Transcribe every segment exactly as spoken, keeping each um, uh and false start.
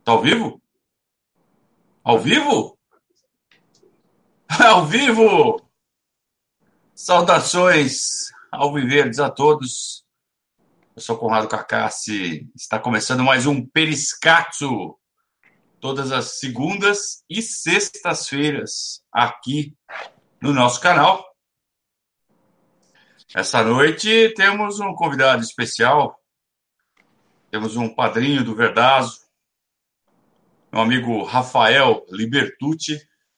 Tá ao vivo? Ao vivo? Ao vivo! Saudações alviverdes a todos. Eu sou Conrado Cacassi. Está começando mais um Periscatso, todas as segundas e sextas-feiras, aqui no nosso canal. Essa noite temos um convidado especial. Temos um padrinho do Verdazo, meu amigo Rafael Libertucci,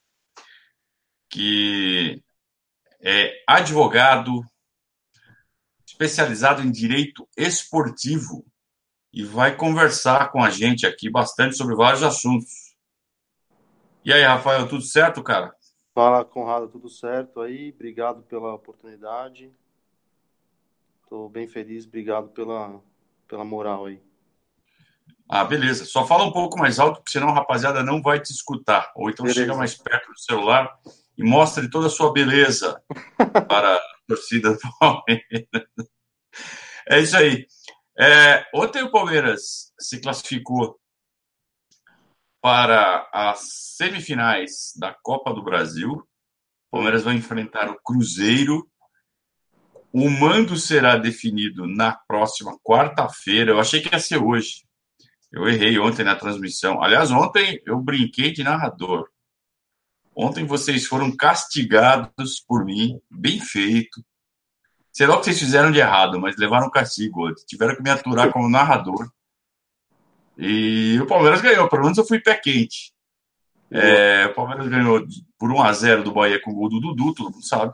que é advogado especializado em direito esportivo e vai conversar com a gente aqui bastante sobre vários assuntos. E aí, Rafael, tudo certo, cara? Fala, Conrado, tudo certo aí? Obrigado pela oportunidade. Estou bem feliz, obrigado pela, pela moral aí. Ah, beleza. Só fala um pouco mais alto, porque senão a rapaziada não vai te escutar. Ou então chega Beleza. mais perto do celular e mostre toda a sua beleza para a torcida do Palmeiras. É isso aí. É, ontem o Palmeiras se classificou para as semifinais da Copa do Brasil. O Palmeiras Uhum. vai enfrentar o Cruzeiro. O mando será definido na próxima quarta-feira. Eu achei que ia ser hoje. Eu errei ontem na transmissão. Aliás, ontem eu brinquei de narrador. Ontem vocês foram castigados por mim, bem feito. Sei lá o que vocês fizeram de errado, mas levaram castigo ontem. Tiveram que me aturar como narrador. E o Palmeiras ganhou, pelo menos eu fui pé quente. Boa. É, o Palmeiras ganhou por um a zero do Bahia com o gol do Dudu, todo mundo sabe.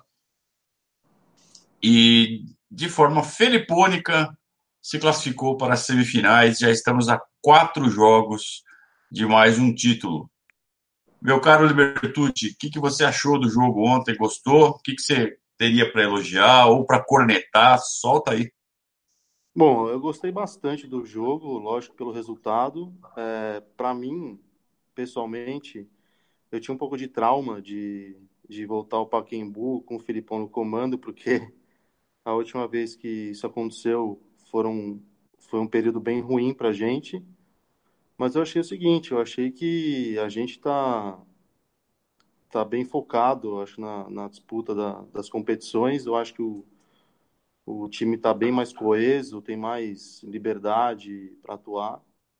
E de forma felipônica se classificou para as semifinais. Já estamos a quatro jogos de mais um título. Meu caro Libertucci, o que, que você achou do jogo ontem? Gostou? O que, que você teria para elogiar ou para cornetar? Solta aí. Bom, eu gostei bastante do jogo, lógico, pelo resultado. É, para mim, pessoalmente, eu tinha um pouco de trauma de, de voltar ao Pacaembu com o Filipão no comando, porque a última vez que isso aconteceu foram, foi um período bem ruim para a gente. Mas eu achei o seguinte, eu achei que a gente está tá bem focado, acho, na, na disputa da- das competições. Eu acho que o, o time está bem mais coeso, tem mais liberdade para atuar.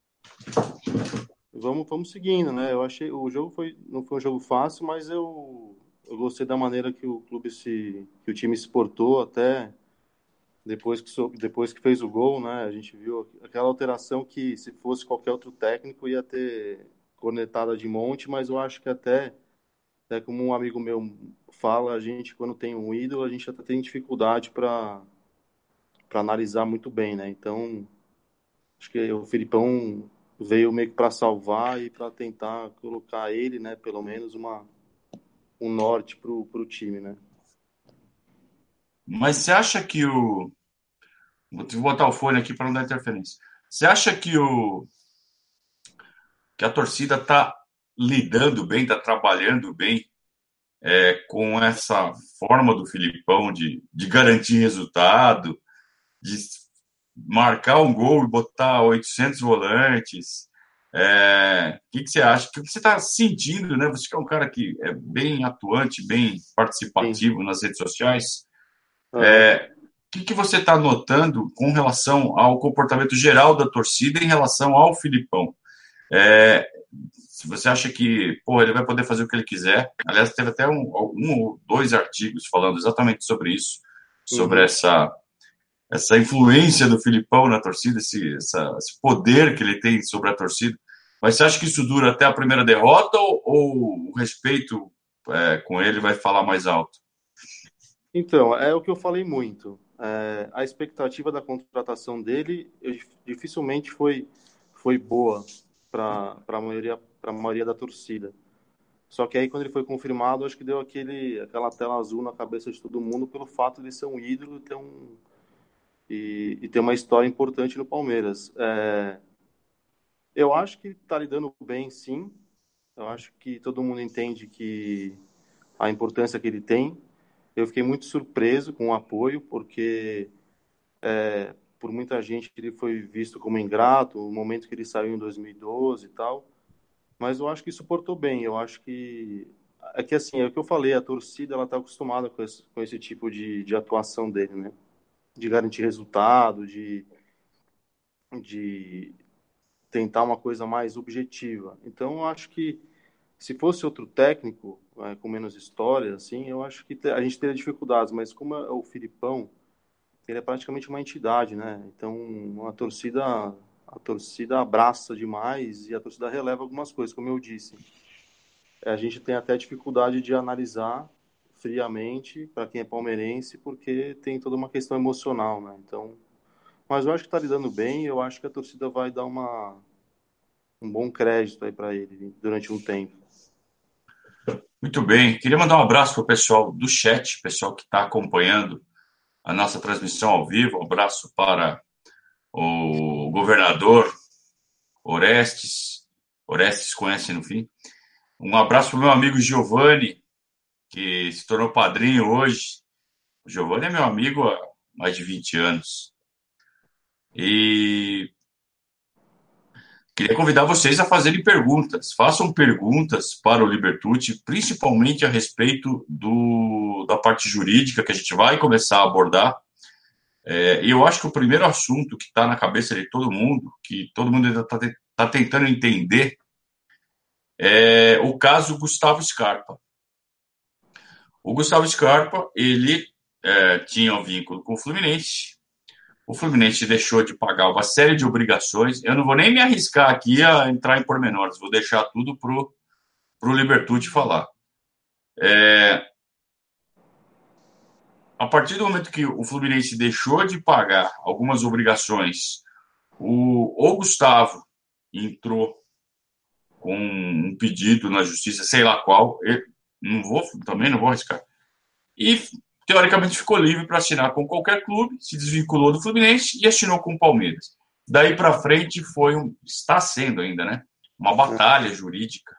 Vamos, vamos seguindo, né? Eu achei o jogo foi não foi um jogo fácil, mas eu, eu gostei da maneira que o clube se que o time se portou até depois que so- depois que fez o gol, né? A gente viu aquela alteração que se fosse qualquer outro técnico ia ter cornetada de monte, mas eu acho que até É como um amigo meu fala, a gente, quando tem um ídolo, a gente até tem dificuldade para para analisar muito bem, né? Então, acho que o Filipão veio meio que para salvar e para tentar colocar ele, né, pelo menos uma um norte pro, pro time, né? Mas você acha que o. Vou botar o fone aqui para não dar interferência. Você acha que, o... que a torcida está lidando bem, está trabalhando bem é, com essa forma do Filipão de, de garantir resultado, de marcar um gol e botar oitocentos volantes? É, o que, que você acha? O que, que você está sentindo, né? Você que é um cara que é bem atuante, bem Sim. participativo nas redes sociais. Aham. O que, que você está notando com relação ao comportamento geral da torcida em relação ao Filipão? É, se você acha que, pô, ele vai poder fazer o que ele quiser. Aliás, teve até um, um ou dois artigos falando exatamente sobre isso, sobre Uhum. essa, essa influência do Filipão na torcida, esse, essa, esse poder que ele tem sobre a torcida. Mas você acha que isso dura até a primeira derrota ou, ou o respeito é, com ele vai falar mais alto? Então, é o que eu falei muito. É, a expectativa da contratação dele eu, dificilmente foi foi boa para para a maioria para a maioria da torcida. Só que aí, quando ele foi confirmado, acho que deu aquele, aquela tela azul na cabeça de todo mundo pelo fato de ser um ídolo e ter, um, e, e ter uma história importante no Palmeiras. É, eu acho que está lidando bem, sim. Eu acho que todo mundo entende que a importância que ele tem. Eu fiquei muito surpreso com o apoio, porque por muita gente ele foi visto como ingrato, o momento que ele saiu em dois mil e doze e tal, mas eu acho que suportou bem, eu acho que é que assim, é o que eu falei, a torcida ela está acostumada com esse, com esse tipo de, de atuação dele, né? De garantir resultado, de, de tentar uma coisa mais objetiva. Então, eu acho que se fosse outro técnico, é, com menos história, assim, eu acho que te- a gente teria dificuldades, mas como é o Filipão, ele é praticamente uma entidade, né? Então, a torcida, a torcida abraça demais e a torcida releva algumas coisas, como eu disse. A gente tem até dificuldade de analisar friamente para quem é palmeirense, porque tem toda uma questão emocional, né? Então, mas eu acho que está lidando bem, eu acho que a torcida vai dar uma, um bom crédito aí para ele durante um tempo. Muito bem. Queria mandar um abraço para o pessoal do chat, pessoal que está acompanhando a nossa transmissão ao vivo. Um abraço para o governador Orestes. Orestes conhece no fim. Um abraço para o meu amigo Giovanni, que se tornou padrinho hoje. O Giovanni é meu amigo há mais de vinte anos. E queria convidar vocês a fazerem perguntas. Façam perguntas para o Libertucci, principalmente a respeito do, da parte jurídica que a gente vai começar a abordar. É, e eu acho que o primeiro assunto que está na cabeça de todo mundo, que todo mundo ainda está tá tentando entender, é o caso Gustavo Scarpa. O Gustavo Scarpa, ele é, tinha um vínculo com o Fluminense. O Fluminense deixou de pagar uma série de obrigações. Eu não vou nem me arriscar aqui a entrar em pormenores, vou deixar tudo para o Libertucci falar. É, a partir do momento que o Fluminense deixou de pagar algumas obrigações, o, o Gustavo entrou com um pedido na justiça, sei lá qual, eu não vou, também não vou arriscar. E, teoricamente, ficou livre para assinar com qualquer clube, se desvinculou do Fluminense e assinou com o Palmeiras. Daí para frente foi um, está sendo ainda, né? Uma batalha jurídica.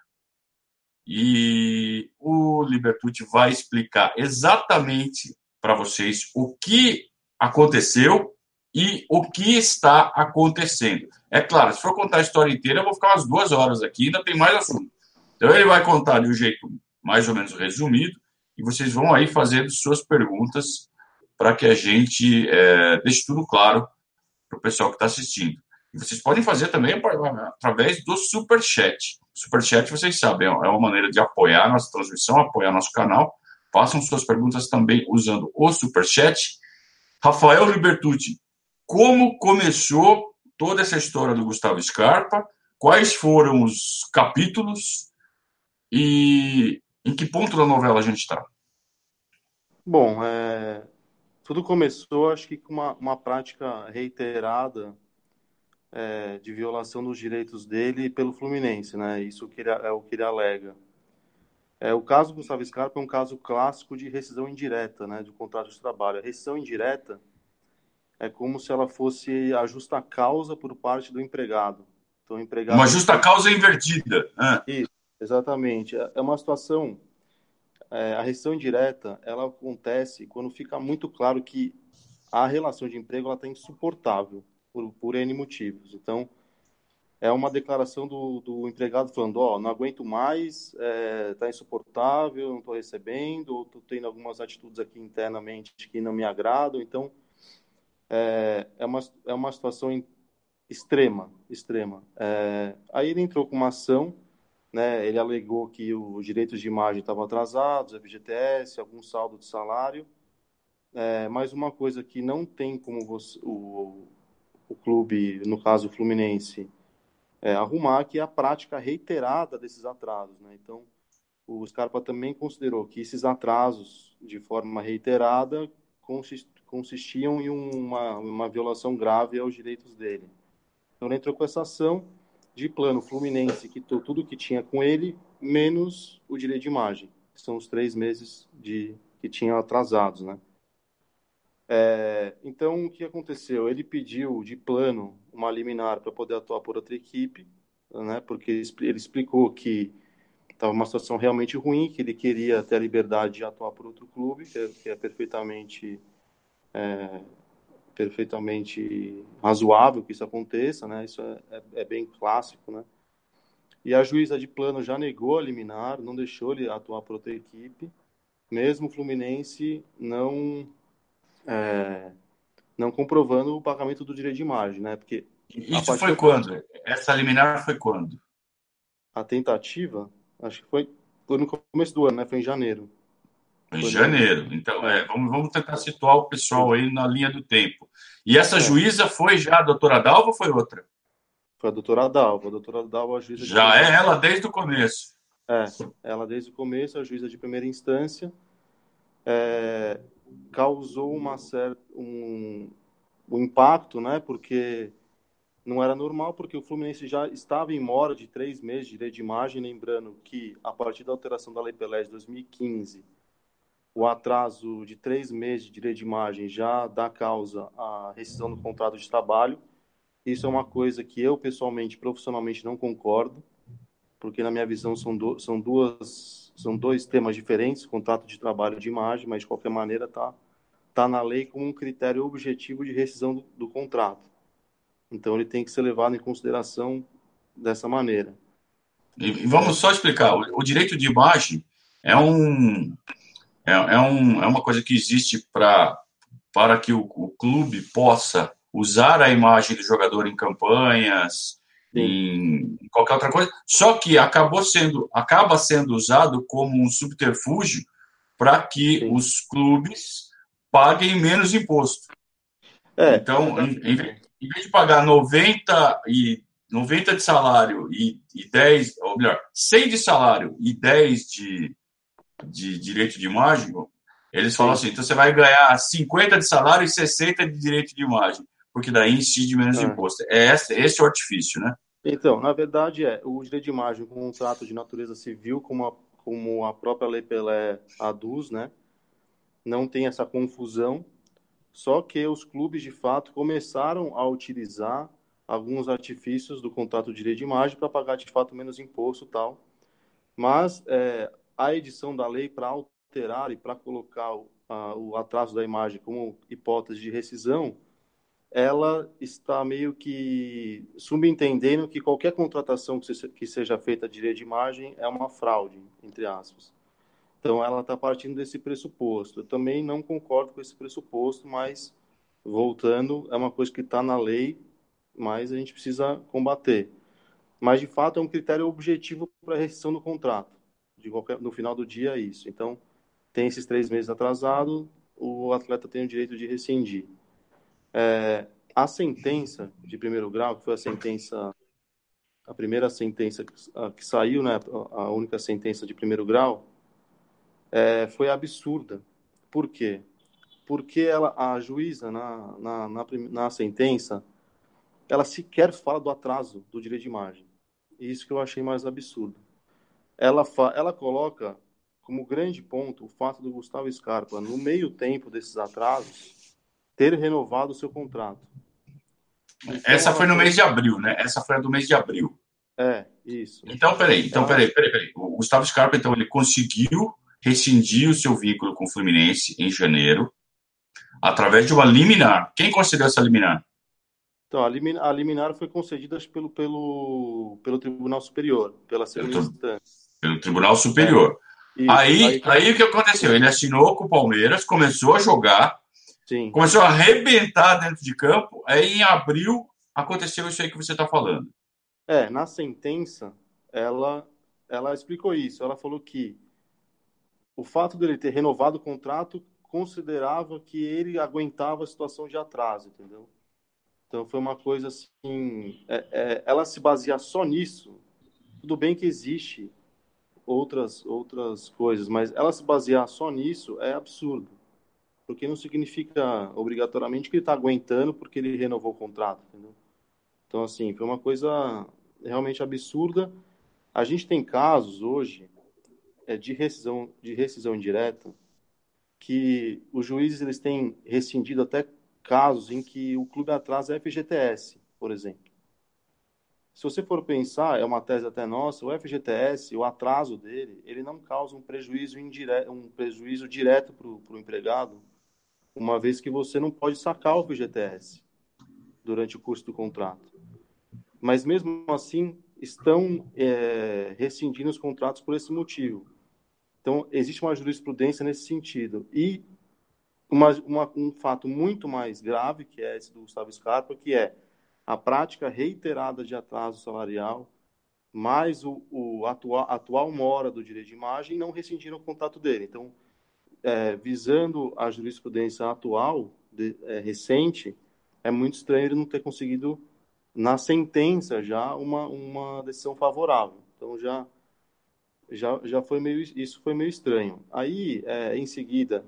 E o Libertucci vai explicar exatamente para vocês o que aconteceu e o que está acontecendo. É claro, se for contar a história inteira, eu vou ficar umas duas horas aqui, ainda tem mais assunto. Então ele vai contar de um jeito mais ou menos resumido e vocês vão aí fazendo suas perguntas para que a gente é, deixe tudo claro para o pessoal que está assistindo. E vocês podem fazer também através do Superchat. Superchat, vocês sabem, é uma maneira de apoiar a nossa transmissão, apoiar nosso canal. Façam suas perguntas também usando o Superchat. Rafael Libertucci, como começou toda essa história do Gustavo Scarpa? Quais foram os capítulos? E em que ponto da novela a gente está? Bom, é, tudo começou, acho que com uma, uma prática reiterada é, de violação dos direitos dele pelo Fluminense, né? Isso que ele, é o que ele alega. É, o caso do Gustavo Scarpa é um caso clássico de rescisão indireta, né, de contrato de trabalho. A rescisão indireta é como se ela fosse a justa causa por parte do empregado. Então, o Uma empregado ele justa foi... causa invertida. Ah, Isso, exatamente. É é uma situação... É, a rescisão indireta, ela acontece quando fica muito claro que a relação de emprego ela está insuportável por, por N motivos. Então, é uma declaração do, do empregado falando, ó, oh, não aguento mais, está é, insuportável, não estou recebendo, estou tendo algumas atitudes aqui internamente que não me agradam. Então, é, é, uma, é uma situação extrema, extrema. É, aí ele entrou com uma ação, né, ele alegou que os direitos de imagem estavam atrasados, F G T S, algum saldo de salário, é, mas uma coisa que não tem como você, o, o clube, no caso o Fluminense, é, arrumar, que é a prática reiterada desses atrasos, né? Então, o Scarpa também considerou que esses atrasos, de forma reiterada, consistiam em uma, uma violação grave aos direitos dele. Então, ele entrou com essa ação de plano Fluminense, quitou tudo que tinha com ele, menos o direito de imagem, que são os três meses de, que tinham atrasados, né? É, então, o que aconteceu? Ele pediu de plano uma liminar para poder atuar por outra equipe, né? Porque ele, ele explicou que estava uma situação realmente ruim, que ele queria ter a liberdade de atuar por outro clube, que é, que é perfeitamente perfeitamente razoável que isso aconteça, né? Isso é, é, é bem clássico, né? E a juíza de plano já negou a liminar, não deixou ele atuar por outra equipe, mesmo o Fluminense não é, não comprovando o pagamento do direito de imagem, né? Porque a Isso partir foi da alteração, quando? Essa liminar foi quando? a tentativa, acho que foi, foi no começo do ano, né? Foi em janeiro. Em Foi no, janeiro. Então, é, é, vamos, vamos tentar situar o pessoal foi, aí na linha do tempo. E essa é, juíza foi já a doutora Dalva ou foi outra? foi a doutora Dalva. A doutora Dalva, a juíza de Já primeira é instância. ela desde o começo. É, ela desde o começo, a juíza de primeira instância, é, causou uma certa, um, um impacto, né? Porque não era normal, porque o Fluminense já estava em mora de três meses de direito de imagem, lembrando que, a partir da alteração da Lei Pelé de dois mil e quinze, o atraso de três meses de direito de imagem já dá causa à rescisão do contrato de trabalho. Isso é uma coisa que eu, pessoalmente, profissionalmente, não concordo, porque, na minha visão, são, do, são, duas, são dois temas diferentes, contrato de trabalho e de imagem, mas, de qualquer maneira, está tá na lei como um critério objetivo de rescisão do, do contrato. Então, ele tem que ser levado em consideração dessa maneira. E, e vamos só explicar: o, o direito de imagem é, um, é, é, um, é uma coisa que existe pra, para que o, o clube possa usar a imagem do jogador em campanhas, Sim, em qualquer outra coisa, só que acabou sendo, acaba sendo usado como um subterfúgio para que sim. os clubes paguem menos imposto. É, na Então, em, verdade, em vez em vez de pagar noventa e noventa de salário e, e dez, ou melhor, cem de salário e dez de, de direito de imagem, eles falam sim. assim: então você vai ganhar cinquenta de salário e sessenta de direito de imagem, porque daí incide menos É. imposto. É esse, esse é o artifício, né? Então, na verdade, é o direito de imagem, um contrato de natureza civil, como a, como a própria Lei Pelé aduz, né? Não tem essa confusão, só que os clubes, de fato, começaram a utilizar alguns artifícios do contrato de direito de imagem para pagar, de fato, menos imposto e tal. Mas é, a edição da lei para alterar e para colocar o, a, o atraso da imagem como hipótese de rescisão, ela está meio que subentendendo que qualquer contratação que, se, que seja feita de direito de imagem é uma fraude, entre aspas. Então, ela está partindo desse pressuposto. Eu também não concordo com esse pressuposto, mas, voltando, é uma coisa que está na lei, mas a gente precisa combater. Mas, de fato, é um critério objetivo para a rescisão do contrato. De qualquer, no final do dia, é isso. Então, tem esses três meses atrasado, o atleta tem o direito de rescindir. É, a sentença de primeiro grau, que foi a sentença, a primeira sentença que, a, que saiu, né, a única sentença de primeiro grau, é, foi absurda. Por quê? Porque ela, a juíza, na, na, na, na sentença, ela sequer fala do atraso do direito de imagem. Isso que eu achei mais absurdo. Ela, fa, ela coloca como grande ponto o fato do Gustavo Scarpa, no meio tempo desses atrasos, ter renovado o seu contrato. Então, Essa ela foi no mês coloca. de abril, né? Essa foi a do mês de abril. É, isso. Então, peraí, então, Ela, peraí, peraí, peraí. O Gustavo Scarpa, então, ele conseguiu rescindir o seu vínculo com o Fluminense em janeiro, através de uma liminar. Quem concedeu essa liminar? então, a liminar, a liminar foi concedida pelo, pelo, pelo Tribunal Superior, pela segunda Pelo, instância. pelo Tribunal É, Superior. isso. Aí, Aí, aí o que aconteceu? Ele assinou com o Palmeiras, começou a jogar, sim. começou a arrebentar dentro de campo. Aí, em abril, aconteceu isso aí que você está falando. É, na sentença, ela, ela explicou isso. Ela falou que o fato dele ter renovado o contrato considerava que ele aguentava a situação de atraso, entendeu? Então foi uma coisa assim, é, é, ela se basear só nisso. Tudo bem que existe outras outras coisas, mas ela se basear só nisso é absurdo, porque não significa obrigatoriamente que ele está aguentando porque ele renovou o contrato, entendeu? Então assim, foi uma coisa realmente absurda. A gente tem casos hoje é, de rescisão de rescisão indireta que os juízes eles têm rescindido até casos em que o clube atrasa a F G T S, por exemplo. Se você for pensar, é uma tese até nossa, o F G T S, o atraso dele, ele não causa um prejuízo indireto, um prejuízo direto para o empregado, uma vez que você não pode sacar o F G T S durante o curso do contrato. Mas mesmo assim, estão é, rescindindo os contratos por esse motivo. Então, existe uma jurisprudência nesse sentido. E uma, uma, um fato muito mais grave, que é esse do Gustavo Scarpa, que é a prática reiterada de atraso salarial, mais o, o atual, atual mora do direito de imagem, não rescindiram o contrato dele. Então, é, visando a jurisprudência atual, de, é, recente, é muito estranho ele não ter conseguido, na sentença, já uma, uma decisão favorável. Então, já, já, já foi meio, isso foi meio estranho. Aí, é, em seguida,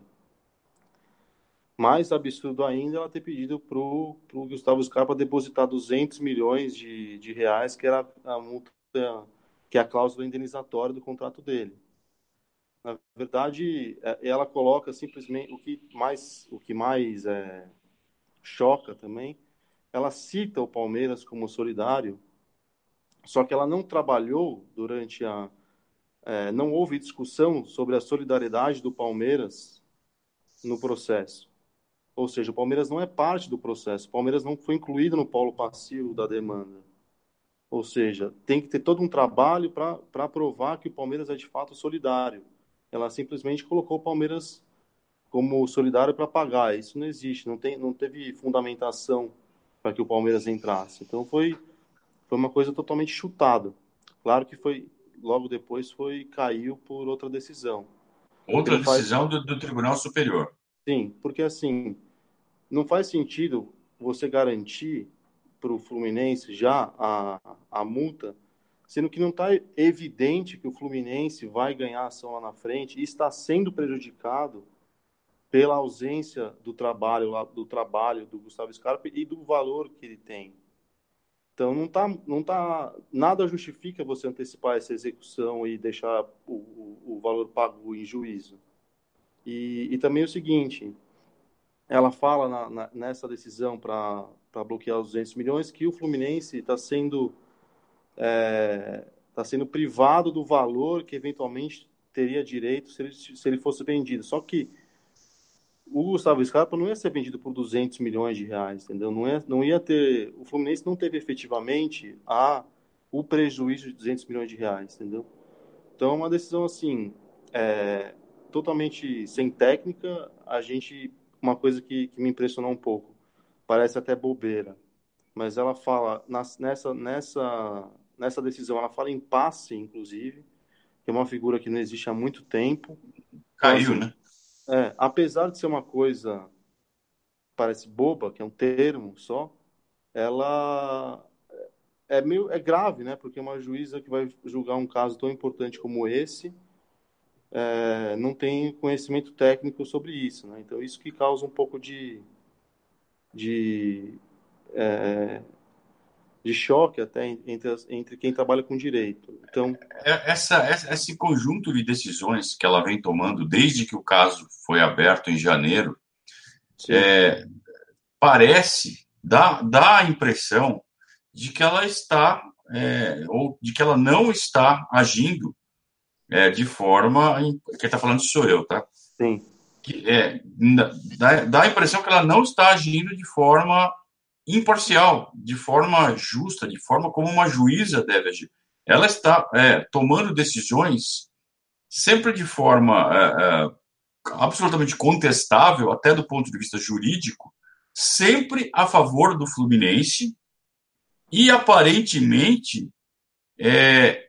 mais absurdo ainda, ela ter pedido para o Gustavo Scarpa depositar duzentos milhões de, de reais, que era a multa, que é a cláusula indenizatória do contrato dele. Na verdade, ela coloca simplesmente o que mais, o que mais é, choca também. Ela cita o Palmeiras como solidário, só que ela não trabalhou durante a. É, não houve discussão sobre a solidariedade do Palmeiras no processo. Ou seja, o Palmeiras não é parte do processo. O Palmeiras não foi incluído no polo passivo da demanda. Ou seja, tem que ter todo um trabalho para provar que o Palmeiras é de fato solidário. Ela simplesmente colocou o Palmeiras como solidário para pagar. Isso não existe, não, tem, não teve fundamentação para que o Palmeiras entrasse. Então foi, foi uma coisa totalmente chutada. Claro que foi logo depois foi caiu por outra decisão. Porque Outra não faz, decisão do, do Tribunal Superior. sim, porque assim, não faz sentido você garantir para o Fluminense já a, a multa, sendo que não está evidente que o Fluminense vai ganhar a ação lá na frente e está sendo prejudicado pela ausência do trabalho do trabalho do Gustavo Scarpa e do valor que ele tem. Então não tá, não tá nada justifica você antecipar essa execução e deixar o, o, o valor pago em juízo. E, e também o seguinte, ela fala na, na, nessa decisão para bloquear os duzentos milhões que o Fluminense está sendo é, tá sendo privado do valor que eventualmente teria direito se ele, se ele fosse vendido. Só que o Gustavo Scarpa não ia ser vendido por duzentos milhões de reais, entendeu? Não ia, não ia ter, o Fluminense não teve efetivamente a, o prejuízo de duzentos milhões de reais, entendeu? Então, é uma decisão assim, é, totalmente sem técnica. A gente, uma coisa que, que me impressionou um pouco, parece até bobeira, mas ela fala nas, nessa, nessa, nessa decisão, ela fala em passe, inclusive, que é uma figura que não existe há muito tempo. Então, Caiu, assim, né? é, apesar de ser uma coisa parece boba, que é um termo só, ela é meio é grave, né? Porque uma juíza que vai julgar um caso tão importante como esse é, não tem conhecimento técnico sobre isso, né? Então isso que causa um pouco de de, é, de choque até entre, as, entre quem trabalha com direito. Então, É, Essa, essa- esse conjunto de decisões que ela vem tomando desde que o caso foi aberto em janeiro, sim, parece, dá, dá a impressão de que ela está, é, ou de que ela não está agindo é, de forma. Quem está falando sou eu, tá? sim, Que, é, dá, dá a impressão que ela não está agindo de forma imparcial, de forma justa, de forma como uma juíza deve agir. Ela está é, tomando decisões sempre de forma é, é, absolutamente contestável, até do ponto de vista jurídico, sempre a favor do Fluminense e aparentemente é,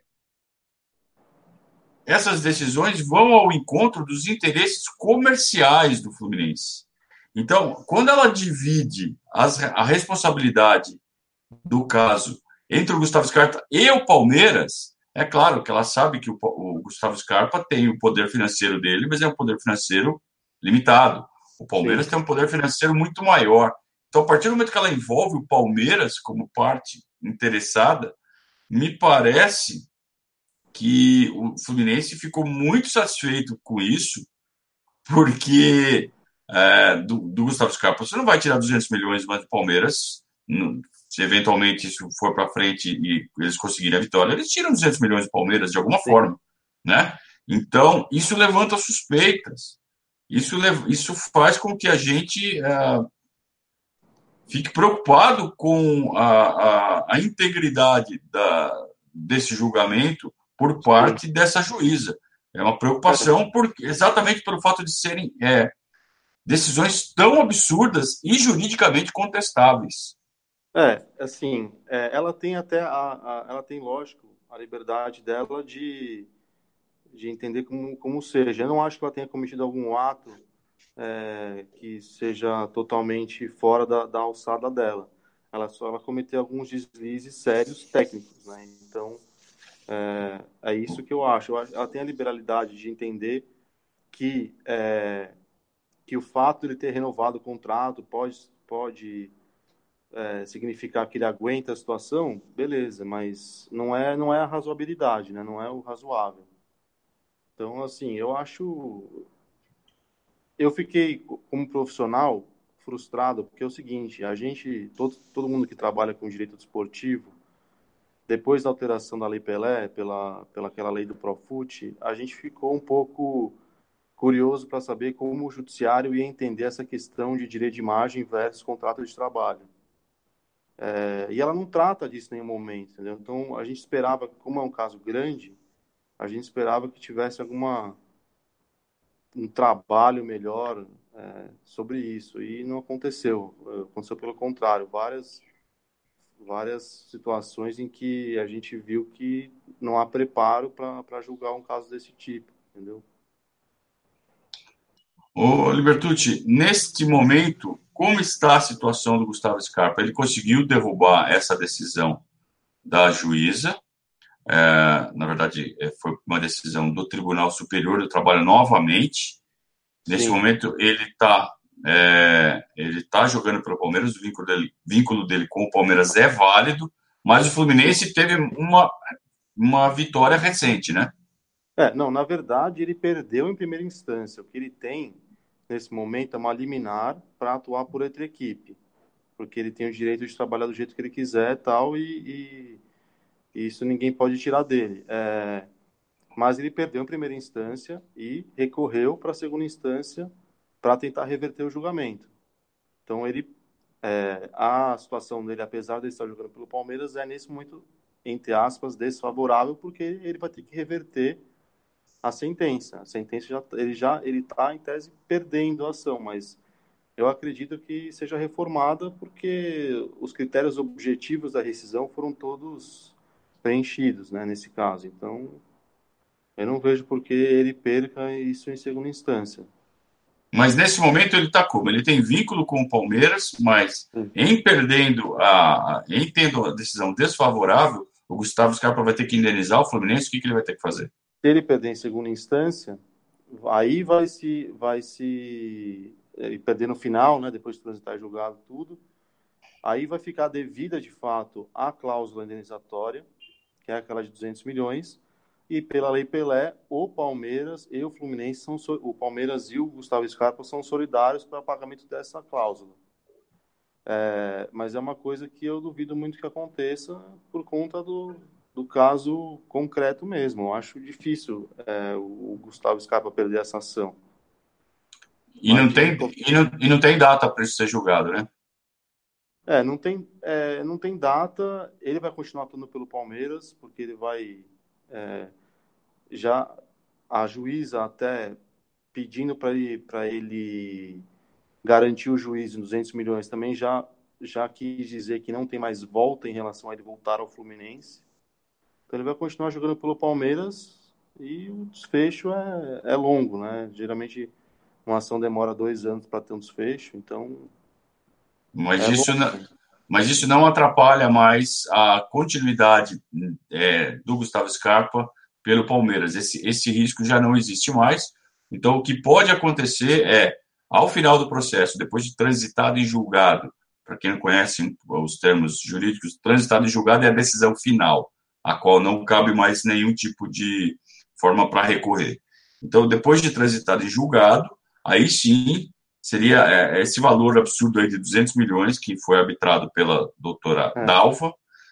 essas decisões vão ao encontro dos interesses comerciais do Fluminense. Então, quando ela divide as, a responsabilidade do caso entre o Gustavo Scarpa e o Palmeiras, é claro que ela sabe que o, o Gustavo Scarpa tem o poder financeiro dele, mas é um poder financeiro limitado. O Palmeiras sim, tem um poder financeiro muito maior. Então, a partir do momento que ela envolve o Palmeiras como parte interessada, me parece que o Fluminense ficou muito satisfeito com isso, porque é, do, do Gustavo Scarpa, você não vai tirar duzentos milhões mais do Palmeiras, não, se eventualmente isso for para frente e eles conseguirem a vitória, eles tiram duzentos milhões do Palmeiras de alguma sim, forma, né? Então, isso levanta suspeitas. Isso, leva, isso faz com que a gente uh, fique preocupado com a, a, a integridade da, desse julgamento por Sim. parte dessa juíza. É uma É, preocupação por, exatamente pelo fato de serem é, decisões tão absurdas e juridicamente contestáveis. é assim, é, ela tem até a, a- ela tem, lógico, a liberdade dela de, de entender como, como seja. Eu não acho que ela tenha cometido algum ato é, que seja totalmente fora da, da alçada dela. Ela só ela cometeu alguns deslizes sérios técnicos, né? Então, é, é isso que eu acho. Eu acho- Ela tem a liberalidade de entender que, é, que o fato de ele ter renovado o contrato pode, pode é, significar que ele aguenta a situação, beleza, mas não é, não é a razoabilidade, né? Não é o razoável. Então, assim, eu acho. Eu fiquei, como profissional, frustrado, porque é o seguinte: a gente, todo, todo mundo que trabalha com direito desportivo, depois da alteração da Lei Pelé, pela, pela aquela lei do Profut, a gente ficou um pouco curioso para saber como o judiciário ia entender essa questão de direito de imagem versus contrato de trabalho. É, e ela não trata disso em nenhum momento, entendeu? Então, a gente esperava, como é um caso grande, a gente esperava que tivesse alguma um trabalho melhor é, sobre isso, e não aconteceu. Aconteceu pelo contrário, várias várias situações em que a gente viu que não há preparo para julgar um caso desse tipo, entendeu? Ô, Libertucci, neste momento, como está a situação do Gustavo Scarpa? Ele conseguiu derrubar essa decisão da juíza, é, na verdade, é, foi uma decisão do Tribunal Superior do Trabalho novamente. Nesse Sim. momento, ele está é, ele tá jogando pelo Palmeiras, o vínculo dele, vínculo dele com o Palmeiras é válido, mas o Fluminense teve uma, uma vitória recente, né? É, não, na verdade, ele perdeu em primeira instância. O que ele tem, nesse momento, é uma liminar para atuar por outra equipe, porque ele tem o direito de trabalhar do jeito que ele quiser e tal, e, e isso ninguém pode tirar dele. É, mas ele perdeu em primeira instância e recorreu para a segunda instância para tentar reverter o julgamento. Então, ele, é, a situação dele, apesar de ele estar jogando pelo Palmeiras, é nesse momento, entre aspas, desfavorável, porque ele vai ter que reverter a sentença. A sentença já, ele já ele está em tese perdendo a ação, mas eu acredito que seja reformada porque os critérios objetivos da rescisão foram todos preenchidos, né, nesse caso. Então, eu não vejo por que ele perca isso em segunda instância. Mas nesse momento ele está como? Ele tem vínculo com o Palmeiras, mas em perdendo a, em tendo a decisão desfavorável, o Gustavo Scarpa vai ter que indenizar o Fluminense. O que, que ele vai ter que fazer? Se ele perder em segunda instância, aí vai se vai se ele perder no final, né, depois de transitar julgado tudo, aí vai ficar devida de fato a cláusula indenizatória, que é aquela de duzentos milhões, e pela Lei Pelé, o Palmeiras e o Fluminense são o Palmeiras e o Gustavo Scarpa são solidários para o pagamento dessa cláusula. É, mas é uma coisa que eu duvido muito que aconteça por conta do, do caso concreto mesmo. Eu acho difícil é, o Gustavo Scarpa perder essa ação. E Mas não de tem, e não, e não tem data para isso ser julgado, né? é, não tem, é, não tem data. Ele vai continuar atuando pelo Palmeiras, porque ele vai é, já a juíza até pedindo para ele, para ele garantir o juízo em duzentos milhões também já já quis dizer que não tem mais volta em relação a ele voltar ao Fluminense. Então ele vai continuar jogando pelo Palmeiras e o desfecho é, é longo, né? Geralmente uma ação demora dois anos para ter um desfecho, então Mas é isso longo. não, mas isso não atrapalha mais a continuidade é, do Gustavo Scarpa pelo Palmeiras. Esse, esse risco já não existe mais. Então, o que pode acontecer é, ao final do processo, depois de transitado e julgado, para quem não conhece os termos jurídicos, transitado e julgado é a decisão final, a qual não cabe mais nenhum tipo de forma para recorrer. Então, depois de transitado e julgado, aí sim seria é, esse valor absurdo aí de duzentos milhões que foi arbitrado pela doutora É. Dalva,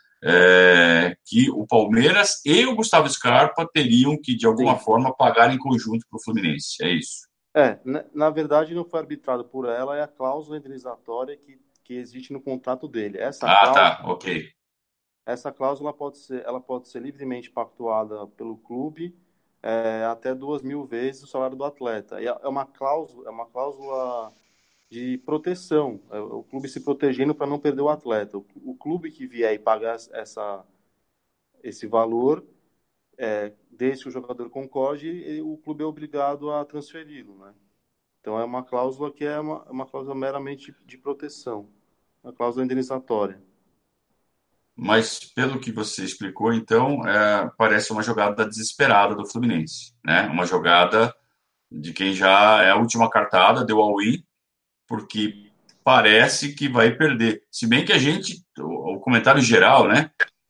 é, que o Palmeiras e o Gustavo Scarpa teriam que, de alguma Sim. forma, pagar em conjunto para o Fluminense. É isso. É, na, na verdade não foi arbitrado por ela, é a cláusula indenizatória que, que existe no contrato dele. Essa Ah, cláusula, tá, ok. essa cláusula pode ser, ela pode ser livremente pactuada pelo clube é, até duas mil vezes o salário do atleta. E é é uma cláusula, é uma cláusula de proteção, é o clube se protegendo para não perder o atleta. O, o clube que vier e pagar essa, esse valor, é, desde que o jogador concorde, e o clube é obrigado a transferi-lo, né? Então é uma cláusula que é uma, é uma cláusula meramente de proteção, uma cláusula indenizatória. Mas pelo que você explicou, então, é, parece uma jogada desesperada do Fluminense, né? Uma jogada de quem já é a última cartada, deu all-in, porque parece que vai perder. Se bem que a gente, o, o comentário geral, né,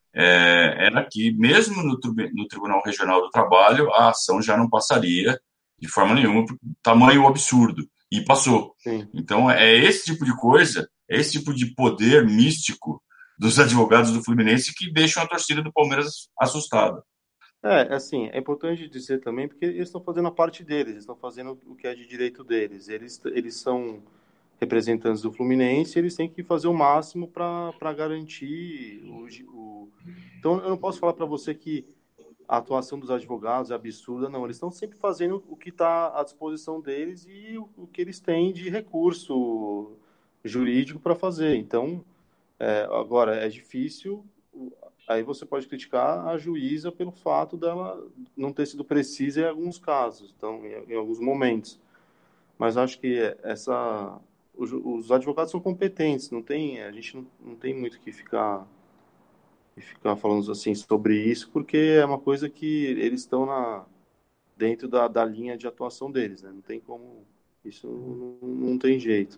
é, era que mesmo no, no Tribunal Regional do Trabalho, a ação já não passaria de forma nenhuma, por tamanho absurdo. E passou. Sim. Então, é esse tipo de coisa, é esse tipo de poder místico dos advogados do Fluminense que deixam a torcida do Palmeiras assustada. É, assim, é importante dizer também porque eles estão fazendo a parte deles, eles estão fazendo o que é de direito deles. Eles, eles são representantes do Fluminense, eles têm que fazer o máximo para garantir o, o... Então, eu não posso falar para você que a atuação dos advogados é absurda, não. Eles estão sempre fazendo o que está à disposição deles e o, o que eles têm de recurso jurídico para fazer. Então, é, agora, é difícil. Aí você pode criticar a juíza pelo fato dela não ter sido precisa em alguns casos, então, em, em alguns momentos. Mas acho que essa, os, os advogados são competentes, não tem, a gente não, não tem muito que ficar, que ficar falando assim sobre isso, porque é uma coisa que eles estão na, dentro da, da linha de atuação deles, né? Não tem como, isso não, não tem jeito.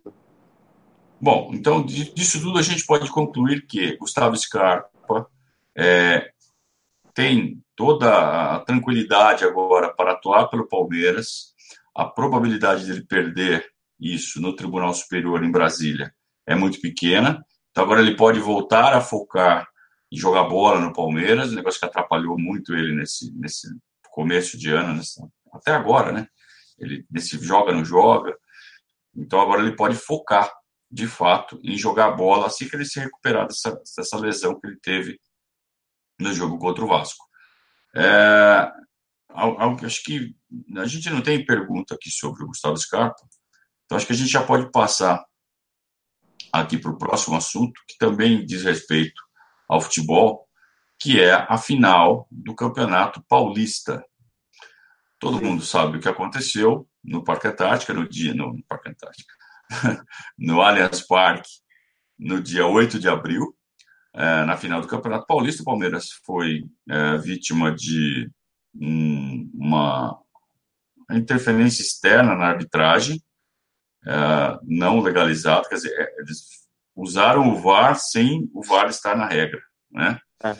Bom, então, disso tudo a gente pode concluir que Gustavo Scarpa é, tem toda a tranquilidade agora para atuar pelo Palmeiras. A probabilidade dele perder isso no Tribunal Superior em Brasília é muito pequena. Então agora ele pode voltar a focar em jogar bola no Palmeiras, um negócio que atrapalhou muito ele nesse, nesse começo de ano, nessa, até agora, né? Ele nesse joga, não joga. Então agora ele pode focar, de fato, em jogar bola assim que ele se recuperar dessa, dessa lesão que ele teve no jogo contra o Vasco. É, acho que a gente não tem pergunta aqui sobre o Gustavo Scarpa, então acho que a gente já pode passar aqui para o próximo assunto, que também diz respeito ao futebol, que é a final do Campeonato Paulista. Todo Sim. mundo sabe o que aconteceu no Parque Antártica, no dia, no, no Parque Antártica, no Allianz Parque, no dia oito de abril, é, na final do Campeonato Paulista. O Palmeiras foi é, vítima de um, uma interferência externa na arbitragem, é, não legalizada, quer dizer, eles usaram o V A R sem o V A R estar na regra, né? É.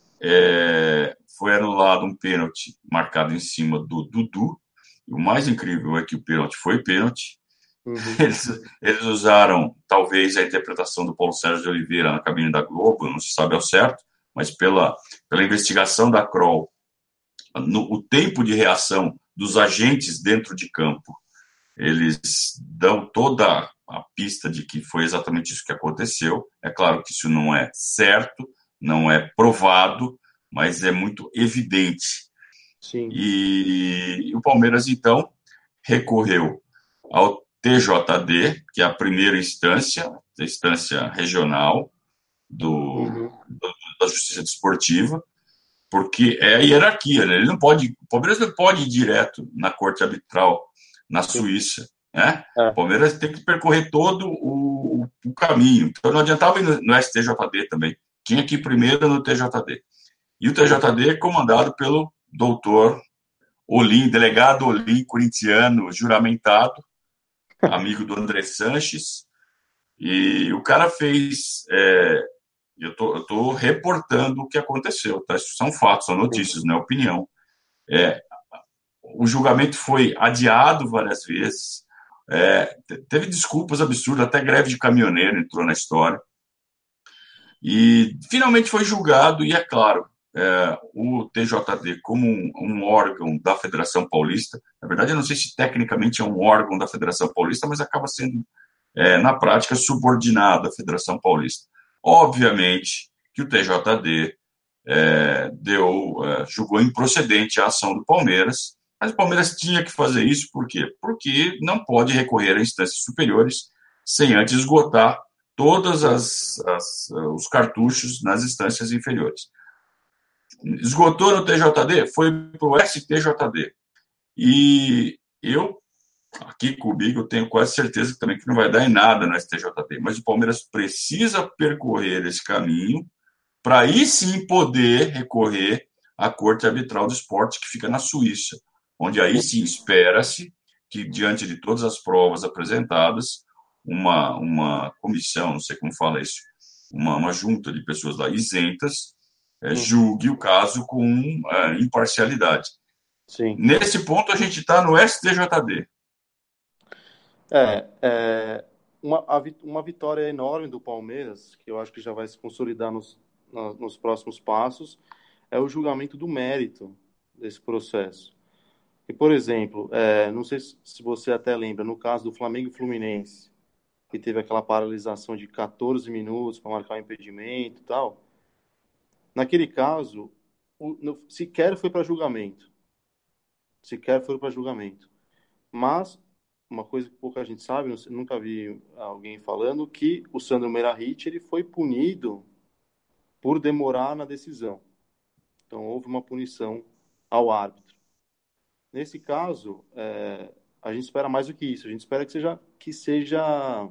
É, foi anulado um pênalti marcado em cima do Dudu. E o mais incrível é que o pênalti foi pênalti. Uhum. Eles, eles usaram, talvez, a interpretação do Paulo Sérgio de Oliveira na cabine da Globo, não se sabe ao certo, mas pela, pela investigação da C R O L, no, o tempo de reação dos agentes dentro de campo, eles dão toda a pista de que foi exatamente isso que aconteceu. É claro que isso não é certo, não é provado, mas é muito evidente. Sim. E, e o Palmeiras, então, recorreu ao T J D, que é a primeira instância, a instância regional do, Uhum. do, da Justiça Desportiva, porque é a hierarquia, né? Ele não pode, o Palmeiras não pode ir direto na corte arbitral na Sim. Suíça, né? É. O Palmeiras tem que percorrer todo o, o caminho. Então não adiantava ir no, no S T J D também, tinha que ir primeiro no T J D. E o T J D é comandado pelo doutor Olim, delegado Olim, corintiano, juramentado, amigo do André Sanches. E o cara fez. É, eu tô, estou reportando o que aconteceu, tá? Isso são fatos, são notícias, não é opinião. É, o julgamento foi adiado várias vezes. É, teve desculpas absurdas, até greve de caminhoneiro entrou na história. E finalmente foi julgado, e é claro, é, o T J D como um, um órgão da Federação Paulista. Na verdade, eu não sei se tecnicamente é um órgão da Federação Paulista, mas acaba sendo, é, na prática, subordinado à Federação Paulista. Obviamente que o T J D é, deu, é, julgou improcedente a ação do Palmeiras, mas o Palmeiras tinha que fazer isso por quê? Porque não pode recorrer a instâncias superiores sem antes esgotar todos as, as, os cartuchos nas instâncias inferiores. Esgotou no T J D, foi para o S T J D. E eu, aqui comigo, eu tenho quase certeza também que não vai dar em nada no S T J D, mas o Palmeiras precisa percorrer esse caminho para aí sim poder recorrer à Corte Arbitral do Esporte, que fica na Suíça, onde aí sim espera-se que, diante de todas as provas apresentadas, uma, uma comissão, não sei como fala isso, uma, uma junta de pessoas lá isentas, é, julgue o caso com é, imparcialidade. Sim. Nesse ponto, a gente está no S T J D. É, é uma, uma vitória enorme do Palmeiras, que eu acho que já vai se consolidar nos, nos próximos passos, é o julgamento do mérito desse processo. E, por exemplo, é, não sei se você até lembra, no caso do Flamengo e Fluminense, que teve aquela paralisação de quatorze minutos para marcar o impedimento e tal, naquele caso, o, no, sequer foi para julgamento. Sequer foi para julgamento. Mas, uma coisa que pouca gente sabe, nunca vi alguém falando, que o Sandro Meirahit ele foi punido por demorar na decisão. Então, houve uma punição ao árbitro. Nesse caso, é, a gente espera mais do que isso. A gente espera que seja, que seja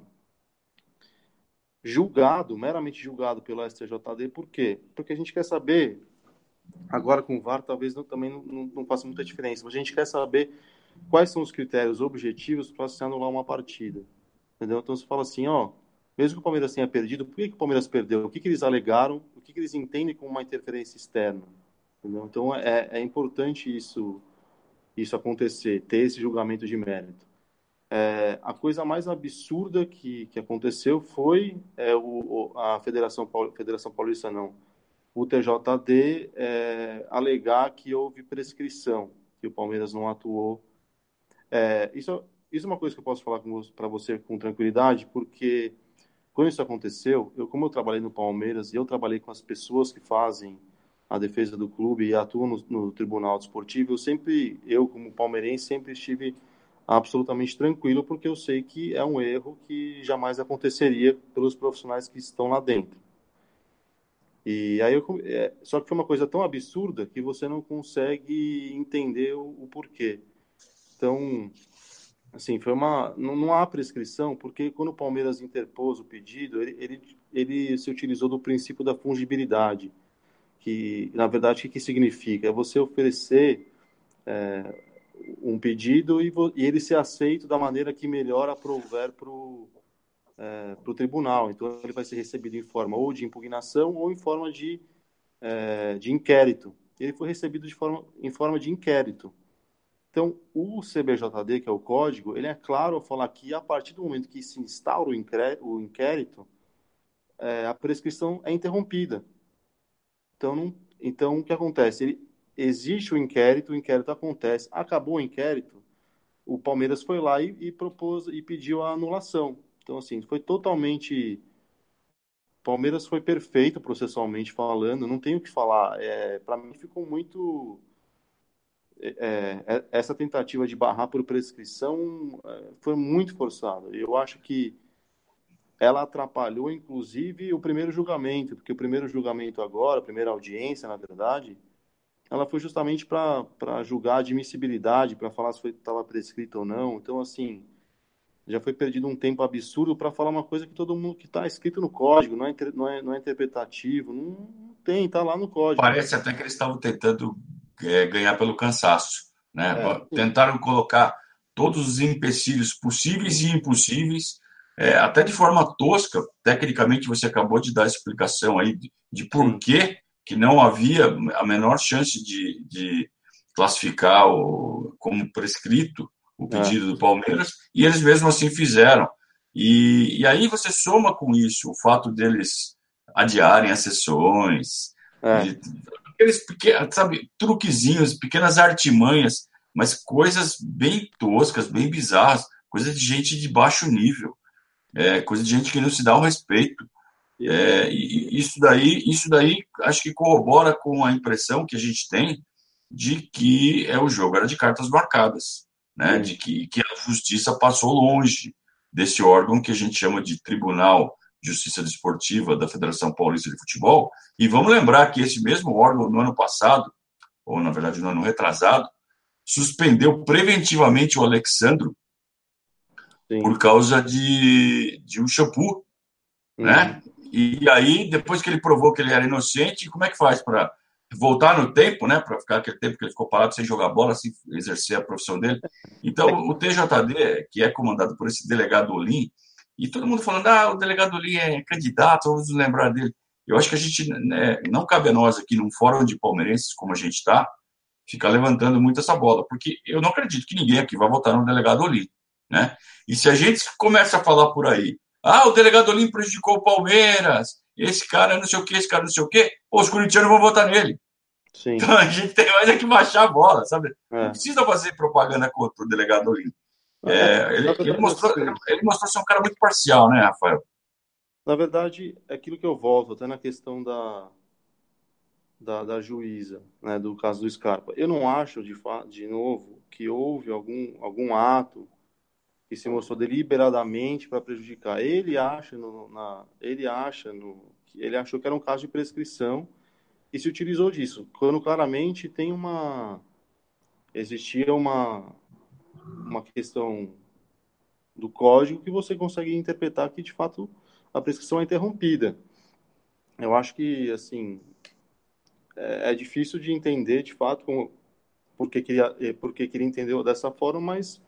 julgado, meramente julgado pelo S T J D. Por quê? Porque a gente quer saber, agora com o V A R talvez não, também não, não, não faça muita diferença, mas a gente quer saber quais são os critérios objetivos para se anular uma partida. Entendeu? Então você fala assim, ó, mesmo que o Palmeiras tenha perdido, por que, que o Palmeiras perdeu? O que, que eles alegaram? O que, que eles entendem como uma interferência externa? Entendeu? Então é, é importante isso, isso acontecer, ter esse julgamento de mérito. É, a coisa mais absurda que, que aconteceu foi é, o, a Federação, Paul, Federação Paulista, não, o T J D é, alegar que houve prescrição, que o Palmeiras não atuou. É, isso, isso é uma coisa que eu posso falar para você com tranquilidade, porque quando isso aconteceu, eu, como eu trabalhei no Palmeiras e eu trabalhei com as pessoas que fazem a defesa do clube e atuam no, no Tribunal Desportivo, eu sempre, eu como palmeirense, sempre estive absolutamente tranquilo, porque eu sei que é um erro que jamais aconteceria pelos profissionais que estão lá dentro. E aí eu, é, só que foi uma coisa tão absurda que você não consegue entender o, o porquê. Então, assim, foi uma, não, não há prescrição, porque quando o Palmeiras interpôs o pedido, ele, ele, ele se utilizou do princípio da fungibilidade, que, na verdade, o que, que significa? É você oferecer é, um pedido e, vo, e ele ser aceito da maneira que melhor aprouver para o é, pro tribunal. Então, ele vai ser recebido em forma ou de impugnação ou em forma de, é, de inquérito. Ele foi recebido de forma, em forma de inquérito. Então, o C B J D, que é o código, ele é claro ao falar que a partir do momento que se instaura o inquérito, é, a prescrição é interrompida. Então, não, então, o que acontece? Ele, existe o inquérito, o inquérito acontece, acabou o inquérito, o Palmeiras foi lá e, e propôs e pediu a anulação. Então, assim, foi totalmente... O Palmeiras foi perfeito processualmente falando, não tenho o que falar. É, para mim ficou muito... É, é, essa tentativa de barrar por prescrição é, foi muito forçada. Eu acho que ela atrapalhou, inclusive, o primeiro julgamento, porque o primeiro julgamento agora, a primeira audiência, na verdade, ela foi justamente para julgar a admissibilidade, para falar se estava prescrito ou não. Então, assim, já foi perdido um tempo absurdo para falar uma coisa que todo mundo que está escrito no código, não é, não é, não é interpretativo, não, não tem, está lá no código. Parece até que eles estavam tentando é, ganhar pelo cansaço, né? É, sim, Tentaram colocar todos os empecilhos possíveis e impossíveis, é, até de forma tosca. Tecnicamente, você acabou de dar a explicação aí de, de por sim, que que não havia a menor chance de, de classificar o, como prescrito o é, pedido do Palmeiras, e eles mesmo assim fizeram. E, e aí você soma com isso o fato deles adiarem as sessões, é. de aqueles pequenos, sabe, truquezinhos, pequenas artimanhas, mas coisas bem toscas, bem bizarras, coisa de gente de baixo nível, é, coisa de gente que não se dá o respeito. É, e isso daí, isso daí acho que corrobora com a impressão que a gente tem de que é o jogo era de cartas marcadas, né? Sim. De que, que a justiça passou longe desse órgão que a gente chama de Tribunal de Justiça Desportiva da Federação Paulista de Futebol. E vamos lembrar que esse mesmo órgão, no ano passado, ou na verdade no ano retrasado, suspendeu preventivamente o Alexandro Sim. por causa de, de um shampoo, Uhum. né? E aí, depois que ele provou que ele era inocente, como é que faz para voltar no tempo, né? Para ficar aquele tempo que ele ficou parado sem jogar bola, sem exercer a profissão dele. Então, É, o T J D, que é comandado por esse delegado Olim, e todo mundo falando, ah, o delegado Olim é candidato, vamos lembrar dele. Eu acho que a gente, né, não cabe a nós aqui num fórum de palmeirenses, como a gente está, ficar levantando muito essa bola, porque eu não acredito que ninguém aqui vai votar no delegado Olim, né? E se a gente começa a falar por aí, ah, o delegado Olim prejudicou o Palmeiras, esse cara não sei o que, esse cara não sei o que, pô, os corintianos vão votar nele. sim. Então a gente tem mais é que baixar a bola, sabe? Não É. precisa fazer propaganda contra o delegado Olim. É, É, na ele, ele, verdade, mostrou, assim, ele mostrou ser um cara muito parcial, né, Rafael? na verdade, é aquilo que eu volto, até na questão da, da, da juíza, né, do caso do Scarpa. Eu não acho, de, fa de novo, que houve algum, algum ato que se mostrou deliberadamente para prejudicar. Ele acha, no, na, ele acha no, ele achou que era um caso de prescrição e se utilizou disso, quando claramente tem uma existia uma uma questão do código que você consegue interpretar que de fato a prescrição é interrompida. Eu acho que assim é, é difícil de entender de fato como, por que queria por que queria entender dessa forma, mas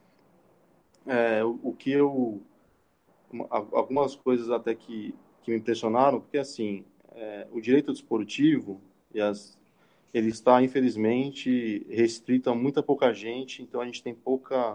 é, o, o que eu algumas coisas até que, que me impressionaram, porque assim, é, o direito desportivo e as, ele está, infelizmente, restrito a muita pouca gente, então a gente tem pouca,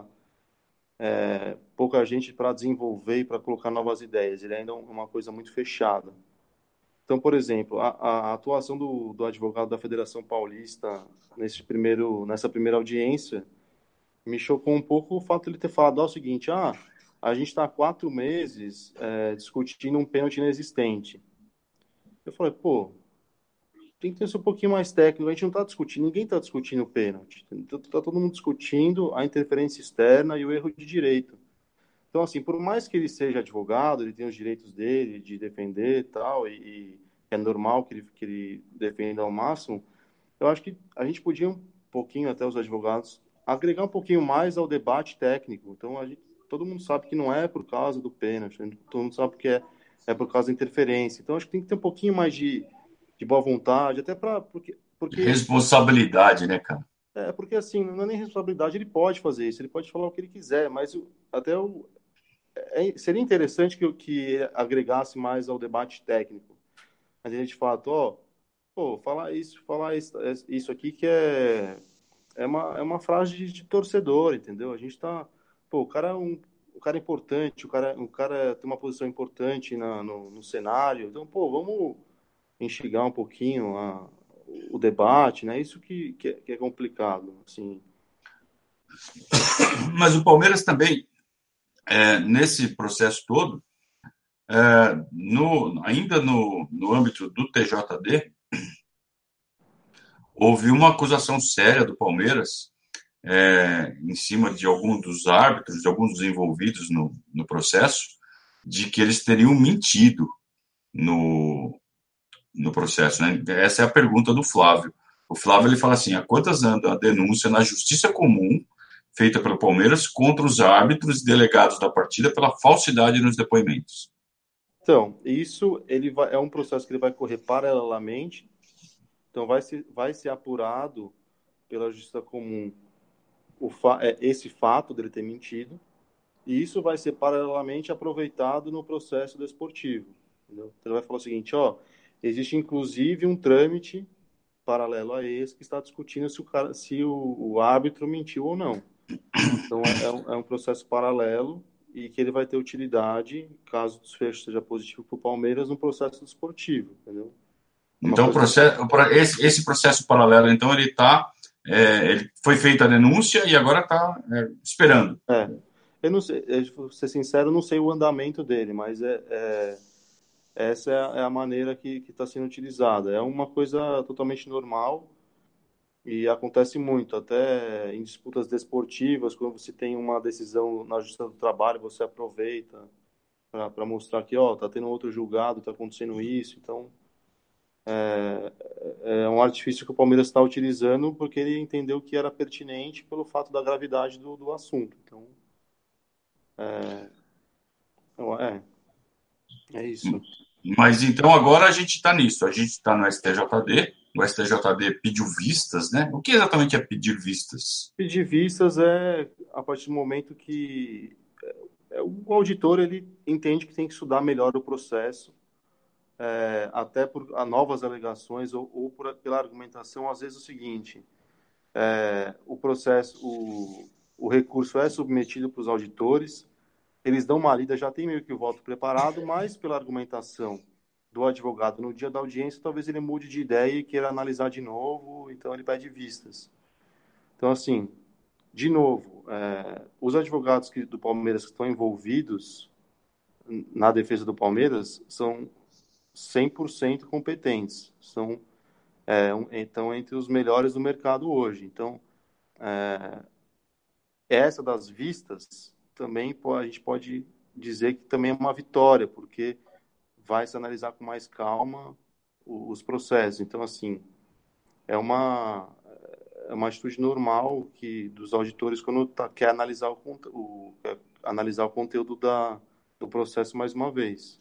é, pouca gente para desenvolver e para colocar novas ideias. Ele ainda é uma coisa muito fechada. Então, por exemplo, a, a atuação do, do advogado da Federação Paulista nesse primeiro, nessa primeira audiência me chocou um pouco o fato de ele ter falado o seguinte, ah, a gente está há quatro meses é, discutindo um pênalti inexistente. Eu falei, pô, tem que ser um pouquinho mais técnico, a gente não está discutindo, ninguém está discutindo o pênalti, está todo mundo discutindo a interferência externa e o erro de direito. Então, assim, por mais que ele seja advogado, ele tem os direitos dele de defender e tal, e, e é normal que ele, que ele defenda ao máximo, eu acho que a gente podia um pouquinho, até os advogados, agregar um pouquinho mais ao debate técnico. Então, a gente, todo mundo sabe que não é por causa do pênalti, todo mundo sabe que é, é por causa da interferência. Então, acho que tem que ter um pouquinho mais de, de boa vontade, até para. Porque, porque, Responsabilidade, né, cara? é, porque, assim, não é nem responsabilidade, ele pode fazer isso, ele pode falar o que ele quiser, mas o, até o, é, seria interessante que, que agregasse mais ao debate técnico. Mas a gente fala, ó, pô, falar isso, falar isso, isso aqui que é é uma, é uma frase de, de torcedor, entendeu? A gente tá. Pô, o cara é um. O cara é importante, o cara, o cara tem uma posição importante na, no, no cenário. Então, pô, vamos instigar um pouquinho a, o debate, né? Isso que, que, é, que é complicado, assim. Mas o Palmeiras também, é, nesse processo todo, é, no, ainda no, no âmbito do T J D, houve uma acusação séria do Palmeiras é, em cima de alguns dos árbitros, de alguns dos envolvidos no, no processo, de que eles teriam mentido no, no processo. Né? Essa é a pergunta do Flávio. O Flávio ele fala assim: a quantas anda a denúncia na Justiça Comum feita pelo Palmeiras contra os árbitros e delegados da partida pela falsidade nos depoimentos? Então, isso ele vai, é um processo que ele vai correr paralelamente. Então, vai ser, vai ser apurado pela Justiça Comum o fa, é, esse fato dele ter mentido. E isso vai ser paralelamente aproveitado no processo desportivo. Entendeu? Então, ele vai falar o seguinte, ó, existe inclusive um trâmite paralelo a esse que está discutindo se o, cara, se o, o árbitro mentiu ou não. Então, é, é, um, é um processo paralelo e que ele vai ter utilidade, caso o desfecho seja positivo para o Palmeiras, no processo desportivo, entendeu? É uma Então, o coisa. processo, esse, esse processo paralelo, então, ele está. É, ele foi feita a denúncia e agora está é, esperando. É, eu não sei, eu vou ser sincero, eu não sei o andamento dele, mas é, é- essa é a, é a maneira que está sendo utilizada. É uma coisa totalmente normal e acontece muito, até em disputas desportivas, quando você tem uma decisão na Justiça do Trabalho, você aproveita para mostrar que, ó, tá tendo outro julgado, tá acontecendo isso. Então, é um artifício que o Palmeiras está utilizando porque ele entendeu que era pertinente pelo fato da gravidade do, do assunto. Então, é, é isso. Mas então agora a gente está nisso, a gente está no S T J D, o S T J D pediu vistas, né? O que exatamente é pedir vistas? Pedir vistas é a partir do momento que é, o auditor ele entende que tem que estudar melhor o processo, é, até por a novas alegações ou, ou por, pela argumentação, às vezes é o seguinte, é, o processo, o, o recurso é submetido para os auditores, eles dão uma lida, já tem meio que o voto preparado, mas pela argumentação do advogado no dia da audiência, talvez ele mude de ideia e queira analisar de novo, então ele pede vistas. Então, assim, de novo, é, os advogados que, do Palmeiras que estão envolvidos na defesa do Palmeiras são cem por cento competentes, são é, um, então entre os melhores do mercado hoje. Então, é, essa das vistas também pô, a gente pode dizer que também é uma vitória, porque vai se analisar com mais calma os processos. Então, assim, é uma é uma atitude normal que dos auditores quando tá, quer analisar o, o quer analisar o conteúdo da, do processo mais uma vez.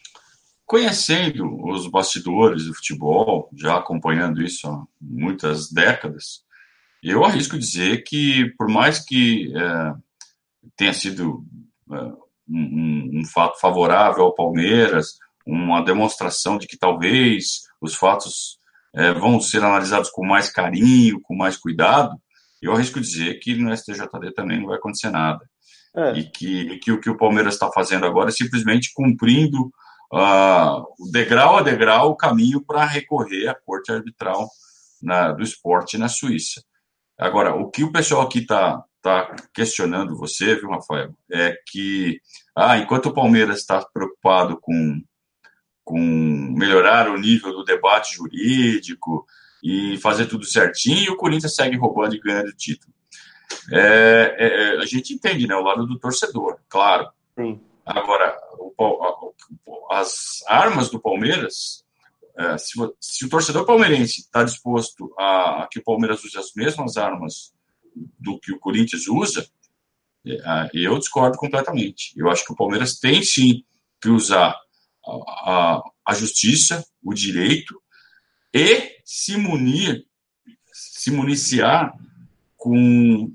Conhecendo os bastidores do futebol, já acompanhando isso há muitas décadas, eu arrisco dizer que, por mais que é, tenha sido é, um, um fato favorável ao Palmeiras, uma demonstração de que talvez os fatos é, vão ser analisados com mais carinho, com mais cuidado, eu arrisco dizer que no S T J D também não vai acontecer nada. E É, que, que o que o Palmeiras está fazendo agora é simplesmente cumprindo uh, degrau a degrau o caminho para recorrer à corte arbitral na, do esporte na Suíça. Agora, o que o pessoal aqui está tá questionando você, viu, Rafael, é que ah, enquanto o Palmeiras está preocupado com, com melhorar o nível do debate jurídico e fazer tudo certinho, o Corinthians segue roubando e ganhando o título. É, é, a gente entende, né, o lado do torcedor, claro. sim, Agora, o, as armas do Palmeiras, é, se, se, o torcedor palmeirense está disposto a, a que o Palmeiras use as mesmas armas do que o Corinthians usa, é, eu discordo completamente. Eu acho que o Palmeiras tem sim que usar a, a, a justiça, o direito e se munir, se municiar com,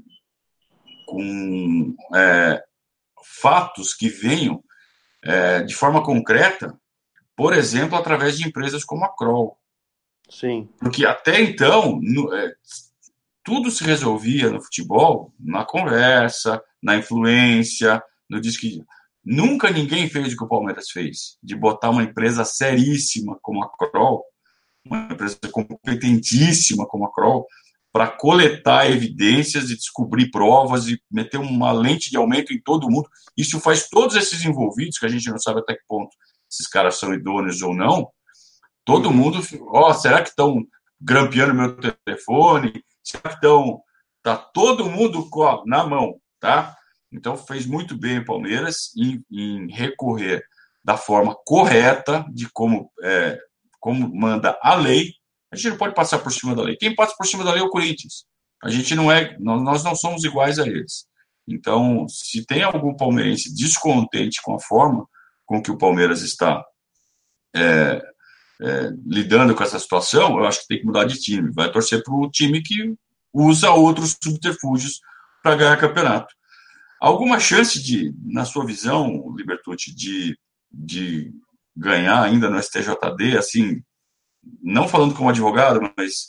com é, fatos que venham é, de forma concreta, por exemplo, através de empresas como a Kroll. sim, Porque até então, no, é, tudo se resolvia no futebol na conversa, na influência, no disque. Nunca ninguém fez o que o Palmeiras fez, de botar uma empresa seríssima como a Kroll, uma empresa competentíssima como a Kroll, para coletar evidências e descobrir provas e meter uma lente de aumento em todo mundo. Isso faz todos esses envolvidos, que a gente não sabe até que ponto esses caras são idôneos ou não, todo uhum, mundo, ó, oh, será que estão grampeando meu telefone? Será que estão... Tá todo mundo ó, na mão, tá? Então fez muito bem o Palmeiras em, em recorrer da forma correta de como, é, como manda a lei. A gente não pode passar por cima da lei. Quem passa por cima da lei é o Corinthians. A gente não é, nós não somos iguais a eles. Então, se tem algum palmeirense descontente com a forma com que o Palmeiras está é, é, lidando com essa situação, eu acho que tem que mudar de time. Vai torcer para o time que usa outros subterfúgios para ganhar campeonato. Alguma chance de, na sua visão, Libertucci, de, de ganhar ainda no S T J D, assim, não falando como advogado, mas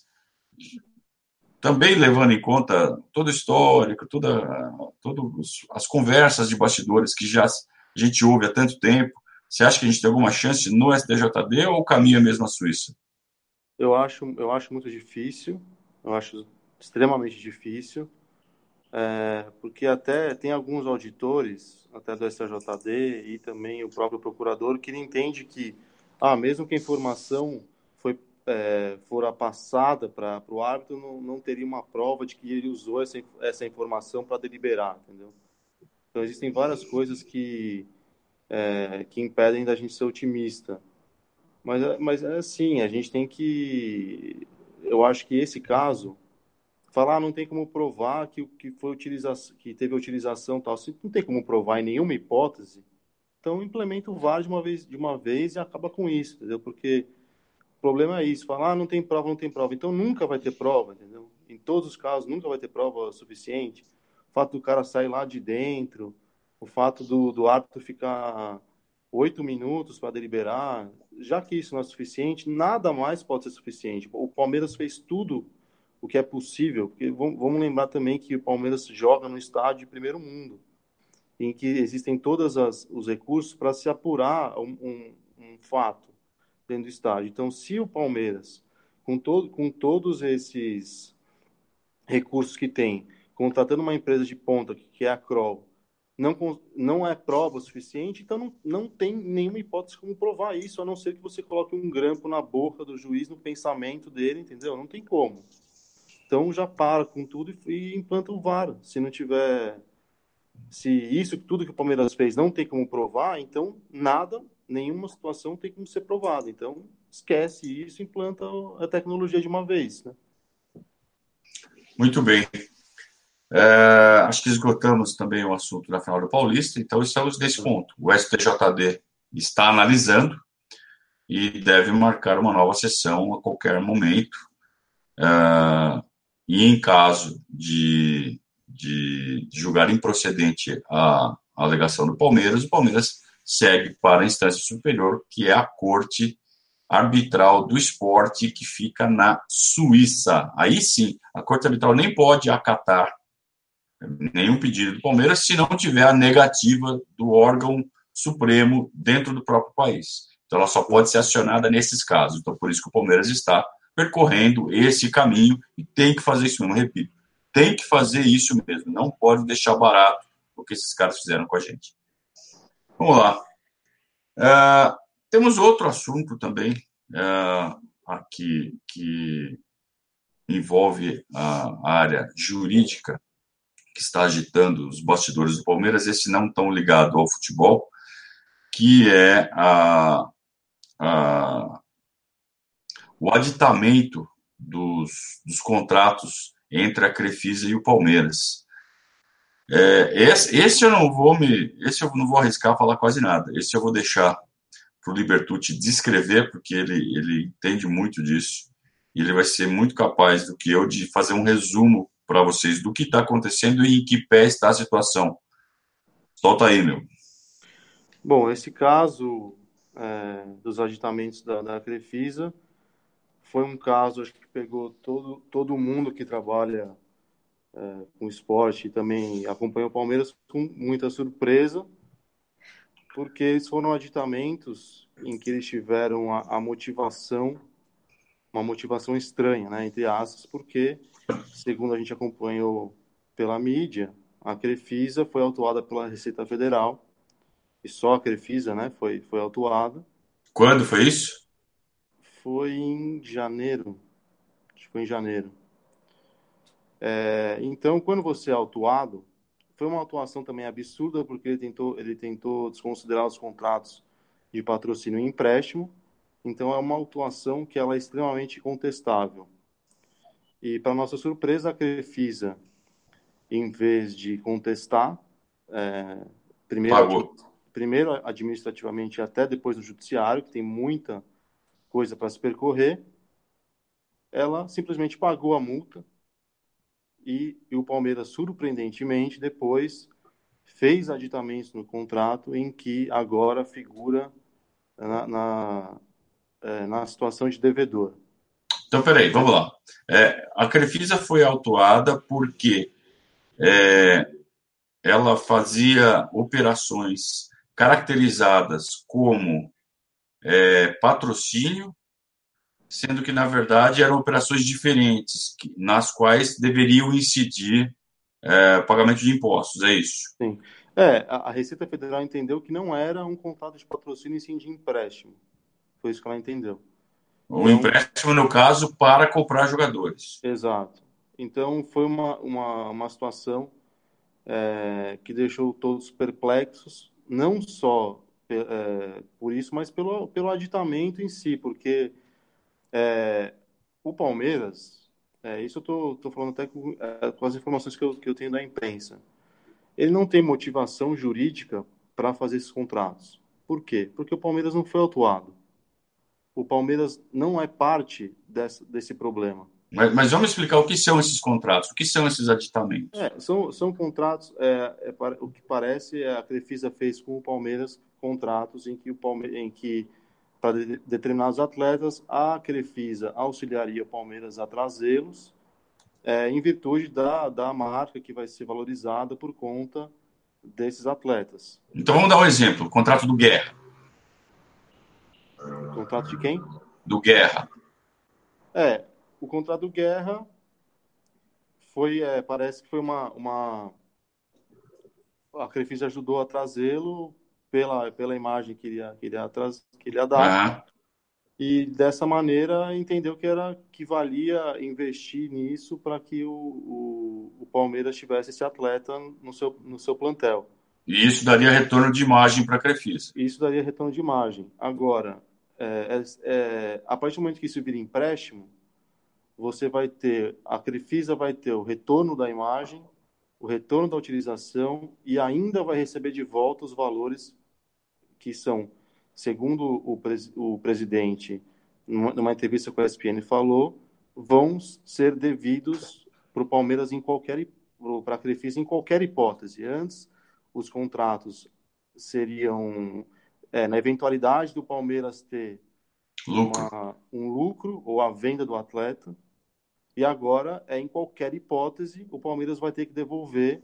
também levando em conta todo o histórico, toda, todas as conversas de bastidores que já a gente ouve há tanto tempo. Você acha que a gente tem alguma chance no S T J D ou o caminho é mesmo a Suíça? Eu acho, eu acho muito difícil, eu acho extremamente difícil, é, porque até tem alguns auditores, até do S T J D e também o próprio procurador, que ele entende que, ah, mesmo que a informação foi, é, fora passada para o árbitro, não, não teria uma prova de que ele usou essa, essa informação para deliberar, entendeu? Então existem várias coisas que, é, que impedem da gente ser otimista. Mas, é- mas é assim, a gente tem que. Eu acho que esse caso, falar, ah, não tem como provar que o que foi utilização, que teve a utilização tal, se não tem como provar em nenhuma hipótese, então implementa o V A R de uma vez, de uma vez e acaba com isso, entendeu? Porque o problema é isso, falar, ah, não tem prova, não tem prova, então nunca vai ter prova, entendeu? Em todos os casos, nunca vai ter prova suficiente. O fato do cara sair lá de dentro, o fato do, do árbitro ficar oito minutos para deliberar, já que isso não é suficiente, nada mais pode ser suficiente. O Palmeiras fez tudo o que é possível, porque vamos lembrar também que o Palmeiras joga no estádio de primeiro mundo, em que existem todos os recursos para se apurar um, um, um fato dentro do estádio. Então, se o Palmeiras, com, todo, com todos esses recursos que tem, contratando uma empresa de ponta, que é a Kroll, não, não é prova o suficiente, então não, não tem nenhuma hipótese como provar isso, a não ser que você coloque um grampo na boca do juiz, no pensamento dele, entendeu? Não tem como. Então já para com tudo e, e implanta o V A R. Se não tiver, se isso tudo que o Palmeiras fez não tem como provar, então nada, nenhuma situação tem como ser provada. Então esquece isso, e implanta a tecnologia de uma vez, né? Muito bem. É, acho que esgotamos também o assunto da final do Paulista, então estamos nesse ponto. O S T J D está analisando e deve marcar uma nova sessão a qualquer momento. Uh, e em caso de, de, de julgar improcedente a, a alegação do Palmeiras, o Palmeiras segue para a instância superior, que é a Corte Arbitral do Esporte, que fica na Suíça. Aí sim, a Corte Arbitral nem pode acatar nenhum pedido do Palmeiras se não tiver a negativa do órgão supremo dentro do próprio país. Então, ela só pode ser acionada nesses casos. Então, por isso que o Palmeiras está percorrendo esse caminho e tem que fazer isso mesmo, repito, tem que fazer isso mesmo, não pode deixar barato o que esses caras fizeram com a gente. Vamos lá. Uh, temos outro assunto também uh, aqui que envolve a área jurídica que está agitando os bastidores do Palmeiras, esse não tão ligado ao futebol, que é a, a, o aditamento dos, dos contratos entre a Crefisa e o Palmeiras. É, esse, esse eu não vou me, esse eu não vou arriscar falar quase nada. Esse eu vou deixar para o Libertucci descrever, porque ele, ele entende muito disso e ele vai ser muito capaz do que eu de fazer um resumo para vocês do que está acontecendo e em que pé está a situação. Solta aí, meu. Bom, esse caso é, dos agitamentos da, da Crefisa foi um caso, acho que pegou todo, todo mundo que trabalha é, com esporte e também acompanha o Palmeiras com muita surpresa, porque eles foram agitamentos em que eles tiveram a, a motivação, uma motivação estranha, né, entre aspas, porque, segundo a gente acompanhou pela mídia, a Crefisa foi autuada pela Receita Federal, e só a Crefisa, né, foi, foi autuada. Quando foi isso? Foi em janeiro, acho que foi em janeiro. É, então, quando você é autuado, foi uma atuação também absurda, porque ele tentou, ele tentou desconsiderar os contratos de patrocínio e empréstimo. Então, é uma autuação que ela é extremamente contestável. E, para nossa surpresa, a Crefisa, em vez de contestar, é, primeiro, admi Pagou. primeiro administrativamente e até depois no judiciário, que tem muita coisa para se percorrer, ela simplesmente pagou a multa e, e o Palmeiras, surpreendentemente, depois fez aditamentos no contrato em que agora figura na, na, é, na situação de devedor. Então, peraí, vamos lá. É, a Crefisa foi autuada porque é, ela fazia operações caracterizadas como é, patrocínio sendo que, na verdade, eram operações diferentes, que, nas quais deveriam incidir é, pagamento de impostos, é isso? Sim. É, a, a Receita Federal entendeu que não era um contrato de patrocínio e sim de empréstimo. Foi isso que ela entendeu. O Então, empréstimo, no caso, para comprar jogadores. exato. Então, foi uma, uma, uma situação é, que deixou todos perplexos, não só é, por isso, mas pelo, pelo aditamento em si, porque é, o Palmeiras, é, isso eu tô, tô falando até com, é, com as informações que eu, que eu tenho da imprensa, ele não tem motivação jurídica para fazer esses contratos. Por quê? Porque o Palmeiras não foi autuado. O Palmeiras não é parte desse, desse problema. Mas, mas vamos explicar o que são esses contratos, o que são esses aditamentos. É, são, são contratos, é, é, o que parece, é, a Crefisa fez com o Palmeiras contratos em que, o Palme em que para de, determinados atletas, a Crefisa auxiliaria o Palmeiras a trazê-los, é, em virtude da, da marca que vai ser valorizada por conta desses atletas. Então vamos dar um exemplo, o contrato do Guerra. Contrato de quem? Do Guerra. É, o contrato do Guerra foi, é, parece que foi uma, uma a Crefisa ajudou a trazê-lo pela, pela imagem que ele ia, que ele ia, traz, que ele ia dar, Uhum. e dessa maneira entendeu que era que valia investir nisso para que o, o, o Palmeiras tivesse esse atleta no seu, no seu plantel. E isso daria retorno de imagem para a Crefisa. Isso daria retorno de imagem. Agora, é, é, é, a partir do momento que isso vira empréstimo, você vai ter, a Crefisa vai ter o retorno da imagem, o retorno da utilização e ainda vai receber de volta os valores que são, segundo o, pres, o presidente, numa, numa entrevista com a E S P N falou, vão ser devidos para o Palmeiras em qualquer, para a Crefisa em qualquer hipótese. Antes, os contratos seriam, é, na eventualidade do Palmeiras ter Lucro. uma, um lucro ou a venda do atleta, e agora é em qualquer hipótese o Palmeiras vai ter que devolver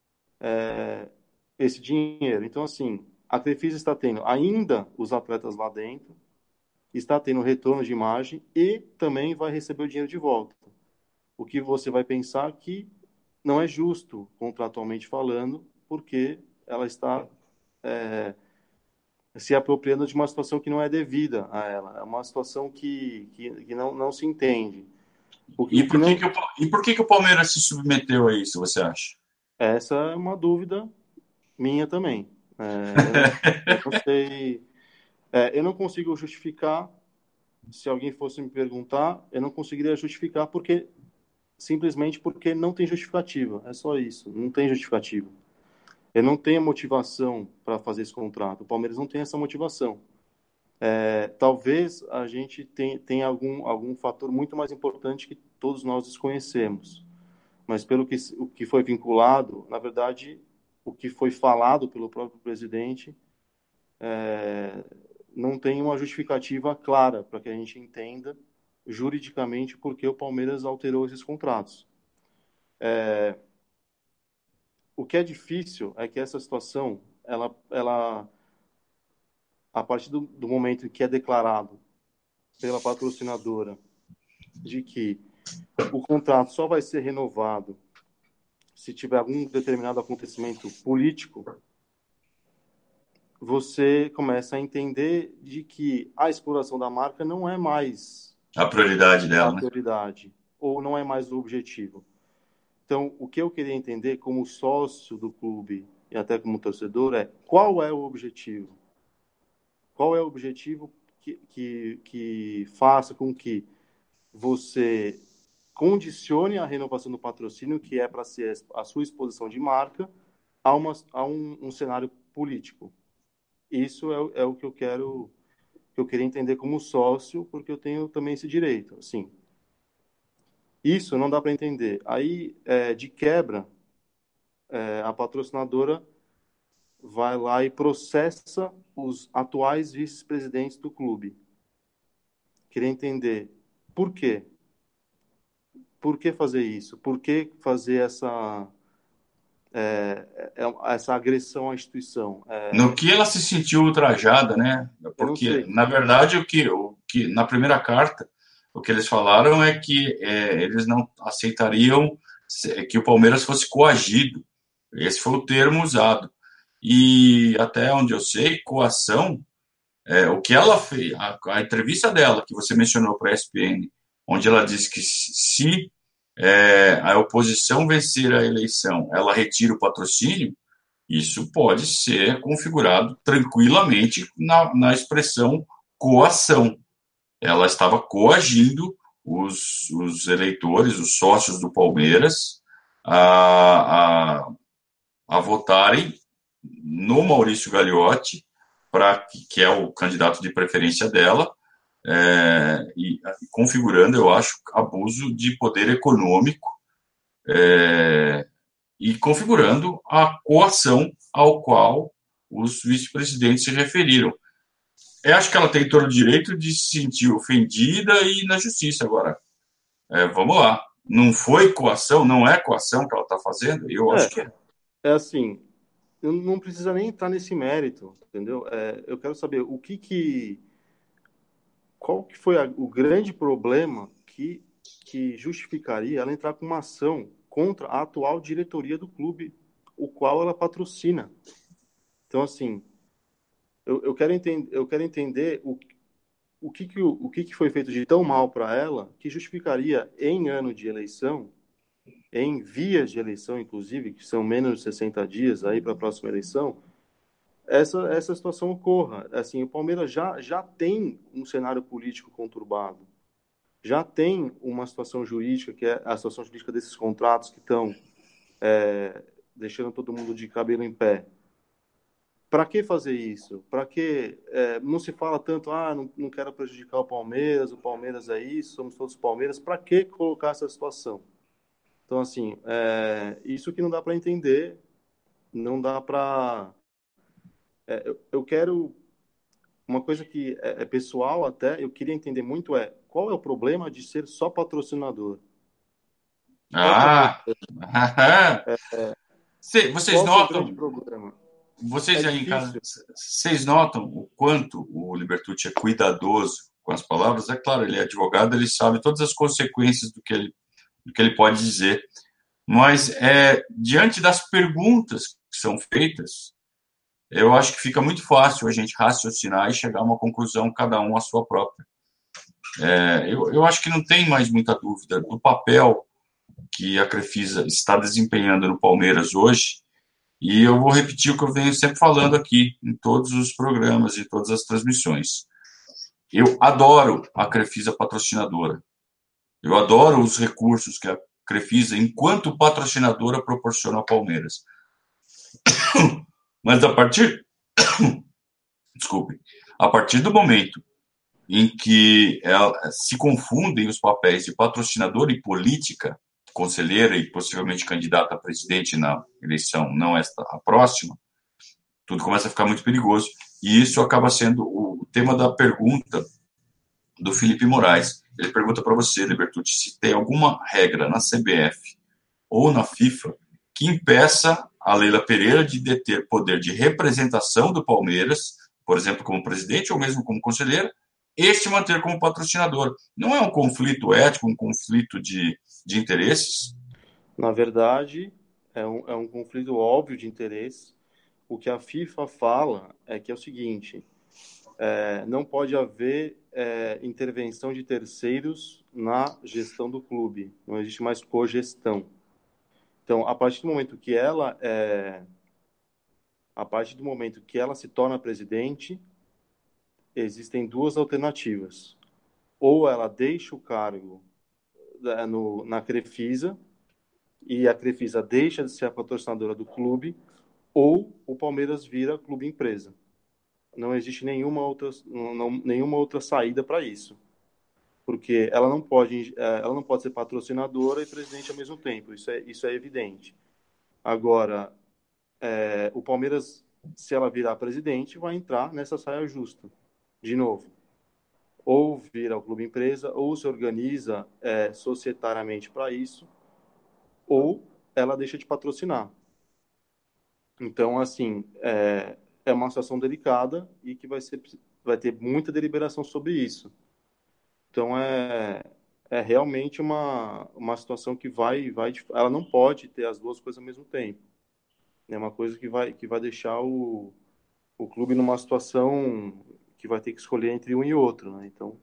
é, esse dinheiro. Então, assim, a Crefisa está tendo ainda os atletas lá dentro, está tendo retorno de imagem e também vai receber o dinheiro de volta. O que você vai pensar que não é justo, contratualmente falando, porque ela está é, se apropriando de uma situação que não é devida a ela. É uma situação que, que, que não, não se entende. O, E o que por que, não, que, o, e por que, que o Palmeiras se submeteu a isso, você acha? essa é uma dúvida minha também. É, eu, não, eu não sei. É, eu não consigo justificar. Se alguém fosse me perguntar, eu não conseguiria justificar porque simplesmente porque não tem justificativa. É só isso. Não tem justificativa. Eu não tenho motivação para fazer esse contrato. O Palmeiras não tem essa motivação. É, talvez a gente tenha, tenha algum, algum fator muito mais importante que todos nós desconhecemos. Mas pelo que, o que foi vinculado, na verdade, o que foi falado pelo próprio presidente é, não tem uma justificativa clara para que a gente entenda juridicamente por que o Palmeiras alterou esses contratos. É, o que é difícil é que essa situação, ela, ela a partir do, do momento em que é declarado pela patrocinadora de que o contrato só vai ser renovado se tiver algum determinado acontecimento político, você começa a entender de que a exploração da marca não é mais A prioridade a dela, né? prioridade ou não é mais o objetivo. Então, o que eu queria entender como sócio do clube e até como torcedor é qual é o objetivo? Qual é o objetivo que, que, que faça com que você condicione a renovação do patrocínio, que é para ser a sua exposição de marca, a, uma, a um, um cenário político? Isso é, é o que eu quero, que eu queria entender como sócio, porque eu tenho também esse direito. Assim, isso não dá para entender. Aí, é, de quebra, é, a patrocinadora vai lá e processa os atuais vice-presidentes do clube. Queria entender por quê? Por que fazer isso? Por que fazer essa, é, é, essa agressão à instituição? No É, que ela se sentiu ultrajada, né? eu não Porque, sei. na verdade, o que, o que na primeira carta, o que eles falaram é que é, eles não aceitariam que o Palmeiras fosse coagido. Esse foi o termo usado. E até onde eu sei, coação, é, o que ela fez, a, a entrevista dela, que você mencionou para a E S P N, onde ela disse que se é, a oposição vencer a eleição, ela retira o patrocínio, isso pode ser configurado tranquilamente na, na expressão coação. Ela estava coagindo os, os eleitores, os sócios do Palmeiras, a, a, a votarem no Maurício Gagliotti, pra, que é o candidato de preferência dela, é, e configurando, eu acho, abuso de poder econômico, é, e configurando a coação ao qual os vice-presidentes se referiram. Eu acho que ela tem todo o direito de se sentir ofendida e ir na justiça agora. É, vamos lá. Não foi coação, não é coação que ela está fazendo? Eu acho É, que é. é assim, eu não precisa nem entrar nesse mérito, entendeu? É, eu quero saber o que que, qual que foi a, o grande problema que, que justificaria ela entrar com uma ação contra a atual diretoria do clube, o qual ela patrocina. Então, assim, eu, eu quero entender, eu quero entender o, o que que, o, o que que foi feito de tão mal para ela que justificaria em ano de eleição, em vias de eleição, inclusive, que são menos de sessenta dias aí para a próxima eleição, essa, essa situação ocorra. Assim, o Palmeiras já, já tem um cenário político conturbado, já tem uma situação jurídica, que é a situação jurídica desses contratos que estão é, deixando todo mundo de cabelo em pé. Para que fazer isso? Para que é, não se fala tanto, ah, não, não quero prejudicar o Palmeiras, o Palmeiras é isso, somos todos Palmeiras. Para que colocar essa situação? Então, assim, é, isso que não dá para entender, não dá para. É, eu, eu quero. Uma coisa que é, é pessoal até, eu queria entender muito é qual é o problema de ser só patrocinador? Qual que é o, pro- Ah! Vocês qual que é o grande notam, problema? É vocês aí em casa, difícil. vocês notam o quanto o Libertucci é cuidadoso com as palavras? É claro, ele é advogado, ele sabe todas as consequências do que ele, do que ele pode dizer. Mas, é, diante das perguntas que são feitas, eu acho que fica muito fácil a gente raciocinar e chegar a uma conclusão, cada um a sua própria. É, eu, eu acho que não tem mais muita dúvida do papel que a Crefisa está desempenhando no Palmeiras hoje, e eu vou repetir o que eu venho sempre falando aqui, em todos os programas, em todas as transmissões. Eu adoro a Crefisa patrocinadora. Eu adoro os recursos que a Crefisa, enquanto patrocinadora, proporciona ao Palmeiras. Mas a partir, desculpe, a partir do momento em que ela, se confundem os papéis de patrocinador e política, conselheira e possivelmente candidata a presidente na eleição, não esta, a próxima, tudo começa a ficar muito perigoso. E isso acaba sendo o tema da pergunta do Felipe Moraes. Ele pergunta para você, Libertucci, se tem alguma regra na C B F ou na FIFA que impeça a Leila Pereira de deter poder de representação do Palmeiras, por exemplo, como presidente ou mesmo como conselheira, e se manter como patrocinador. Não é um conflito ético, um conflito de, de interesses? Na verdade, é um, é um conflito óbvio de interesse. O que a FIFA fala é que é o seguinte: é, não pode haver é, intervenção de terceiros na gestão do clube. Não existe mais cogestão. Então, a partir do momento que ela é, a partir do momento que ela se torna presidente, existem duas alternativas. Ou ela deixa o cargo né, no, na Crefisa e a Crefisa deixa de ser a patrocinadora do clube, ou o Palmeiras vira clube empresa. Não existe nenhuma outra, não, nenhuma outra saída para isso, porque ela não pode, ela não pode ser patrocinadora e presidente ao mesmo tempo. Isso é, isso é evidente. Agora, é, o Palmeiras, se ela virar presidente, vai entrar nessa saia justa, de novo. Ou vira o clube empresa, ou se organiza é, societariamente para isso, ou ela deixa de patrocinar. Então, assim, é, é uma situação delicada e que vai, ser, vai ter muita deliberação sobre isso. Então é, é realmente uma, uma situação que vai, vai, ela não pode ter as duas coisas ao mesmo tempo. É uma coisa que vai, que vai deixar o, o clube numa situação que vai ter que escolher entre um e outro, né? Então,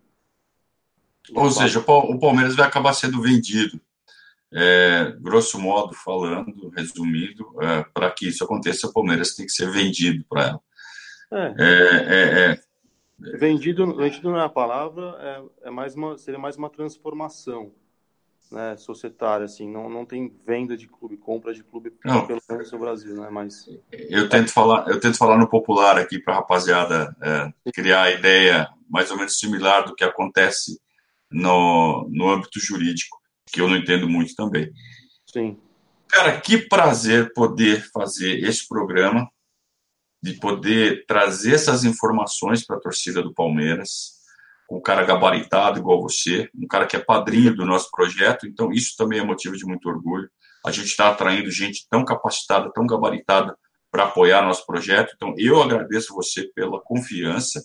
de Ou fato, seja, o Pal- o Palmeiras vai acabar sendo vendido. É, grosso modo falando, resumindo, é, para que isso aconteça, o Palmeiras tem que ser vendido para ela. é, É, é, é, vendido, vendido não é a palavra, é, é mais uma, seria mais uma transformação, né, societária, assim, não, não tem venda de clube, compra de clube, não, pelo menos no Brasil, né, mas eu tento falar, eu tento falar no popular aqui para a rapaziada é, criar a ideia mais ou menos similar do que acontece no, no âmbito jurídico, que eu não entendo muito também. sim, Cara, que prazer poder fazer esse programa, de poder trazer essas informações para a torcida do Palmeiras, com um cara gabaritado igual você, um cara que é padrinho do nosso projeto, então isso também é motivo de muito orgulho. A gente está atraindo gente tão capacitada, tão gabaritada para apoiar nosso projeto, então eu agradeço você pela confiança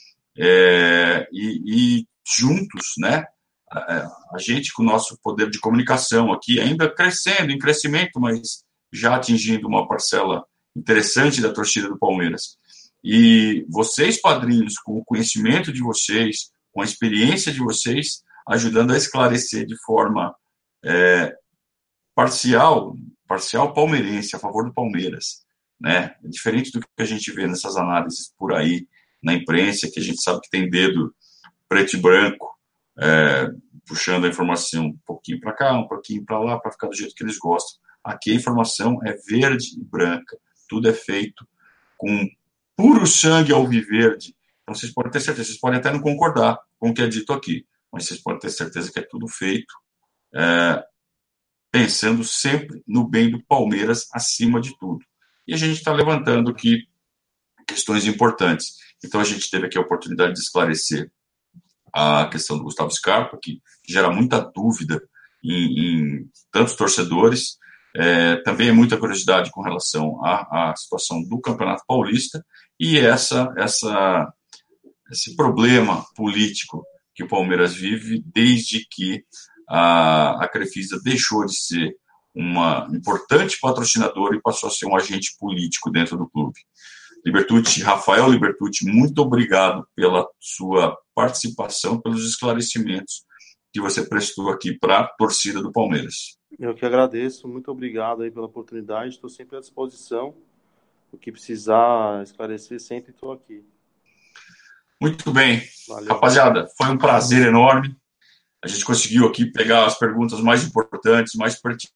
é, e, e juntos, né, a, a gente com o nosso poder de comunicação aqui, ainda crescendo, em crescimento, mas já atingindo uma parcela interessante da torcida do Palmeiras. E vocês, padrinhos, com o conhecimento de vocês, com a experiência de vocês, ajudando a esclarecer de forma é, parcial, parcial palmeirense, a favor do Palmeiras, né? Diferente do que a gente vê nessas análises por aí na imprensa, que a gente sabe que tem dedo preto e branco, é, puxando a informação um pouquinho para cá, um pouquinho para lá, para ficar do jeito que eles gostam. Aqui a informação é verde e branca, tudo é feito com puro sangue alviverde. Então vocês podem ter certeza, vocês podem até não concordar com o que é dito aqui, mas vocês podem ter certeza que é tudo feito é, pensando sempre no bem do Palmeiras acima de tudo. E a gente está levantando aqui questões importantes. Então a gente teve aqui a oportunidade de esclarecer a questão do Gustavo Scarpa, que gera muita dúvida em, em tantos torcedores. É, também é muita curiosidade com relação à, à situação do Campeonato Paulista e essa, essa, esse problema político que o Palmeiras vive desde que a, a Crefisa deixou de ser uma importante patrocinadora e passou a ser um agente político dentro do clube. Libertucci, Rafael Libertucci, muito obrigado pela sua participação, pelos esclarecimentos que você prestou aqui para a torcida do Palmeiras. eu que agradeço, muito obrigado aí pela oportunidade, estou sempre à disposição, o que precisar esclarecer, sempre estou aqui. Muito bem, Valeu, rapaziada, foi um prazer enorme. A gente conseguiu aqui pegar as perguntas mais importantes, mais pertinentes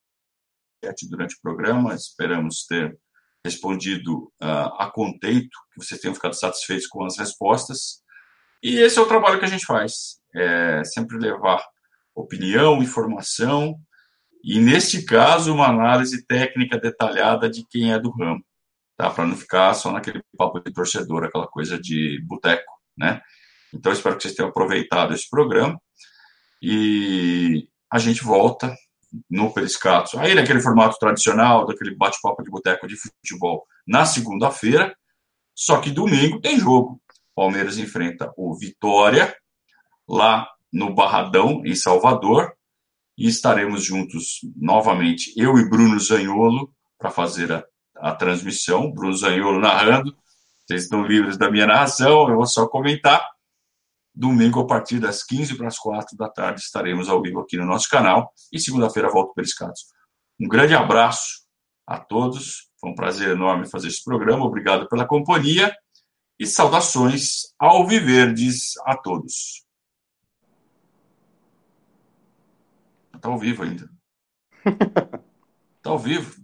durante o programa. Esperamos ter respondido uh, a contento, que vocês tenham ficado satisfeitos com as respostas. E esse é o trabalho que a gente faz, é sempre levar opinião, informação e, neste caso, uma análise técnica detalhada de quem é do ramo, tá? Para não ficar só naquele papo de torcedor, aquela coisa de boteco, né? Então, espero que vocês tenham aproveitado esse programa e a gente volta no Periscatos, aí naquele formato tradicional, daquele bate-papo de boteco de futebol, na segunda-feira, só que domingo tem jogo. Palmeiras enfrenta o Vitória, lá no Barradão, em Salvador, e estaremos juntos novamente, eu e Bruno Zaniolo, para fazer a, a transmissão. Bruno Zaniolo narrando, vocês estão livres da minha narração, eu vou só comentar. Domingo, a partir das quinze para as quatro da tarde, estaremos ao vivo aqui no nosso canal. E segunda-feira volto para Periscatos. Um grande abraço a todos. Foi um prazer enorme fazer esse programa. Obrigado pela companhia. E saudações alviverdes a todos. Está ao vivo ainda. Está ao vivo.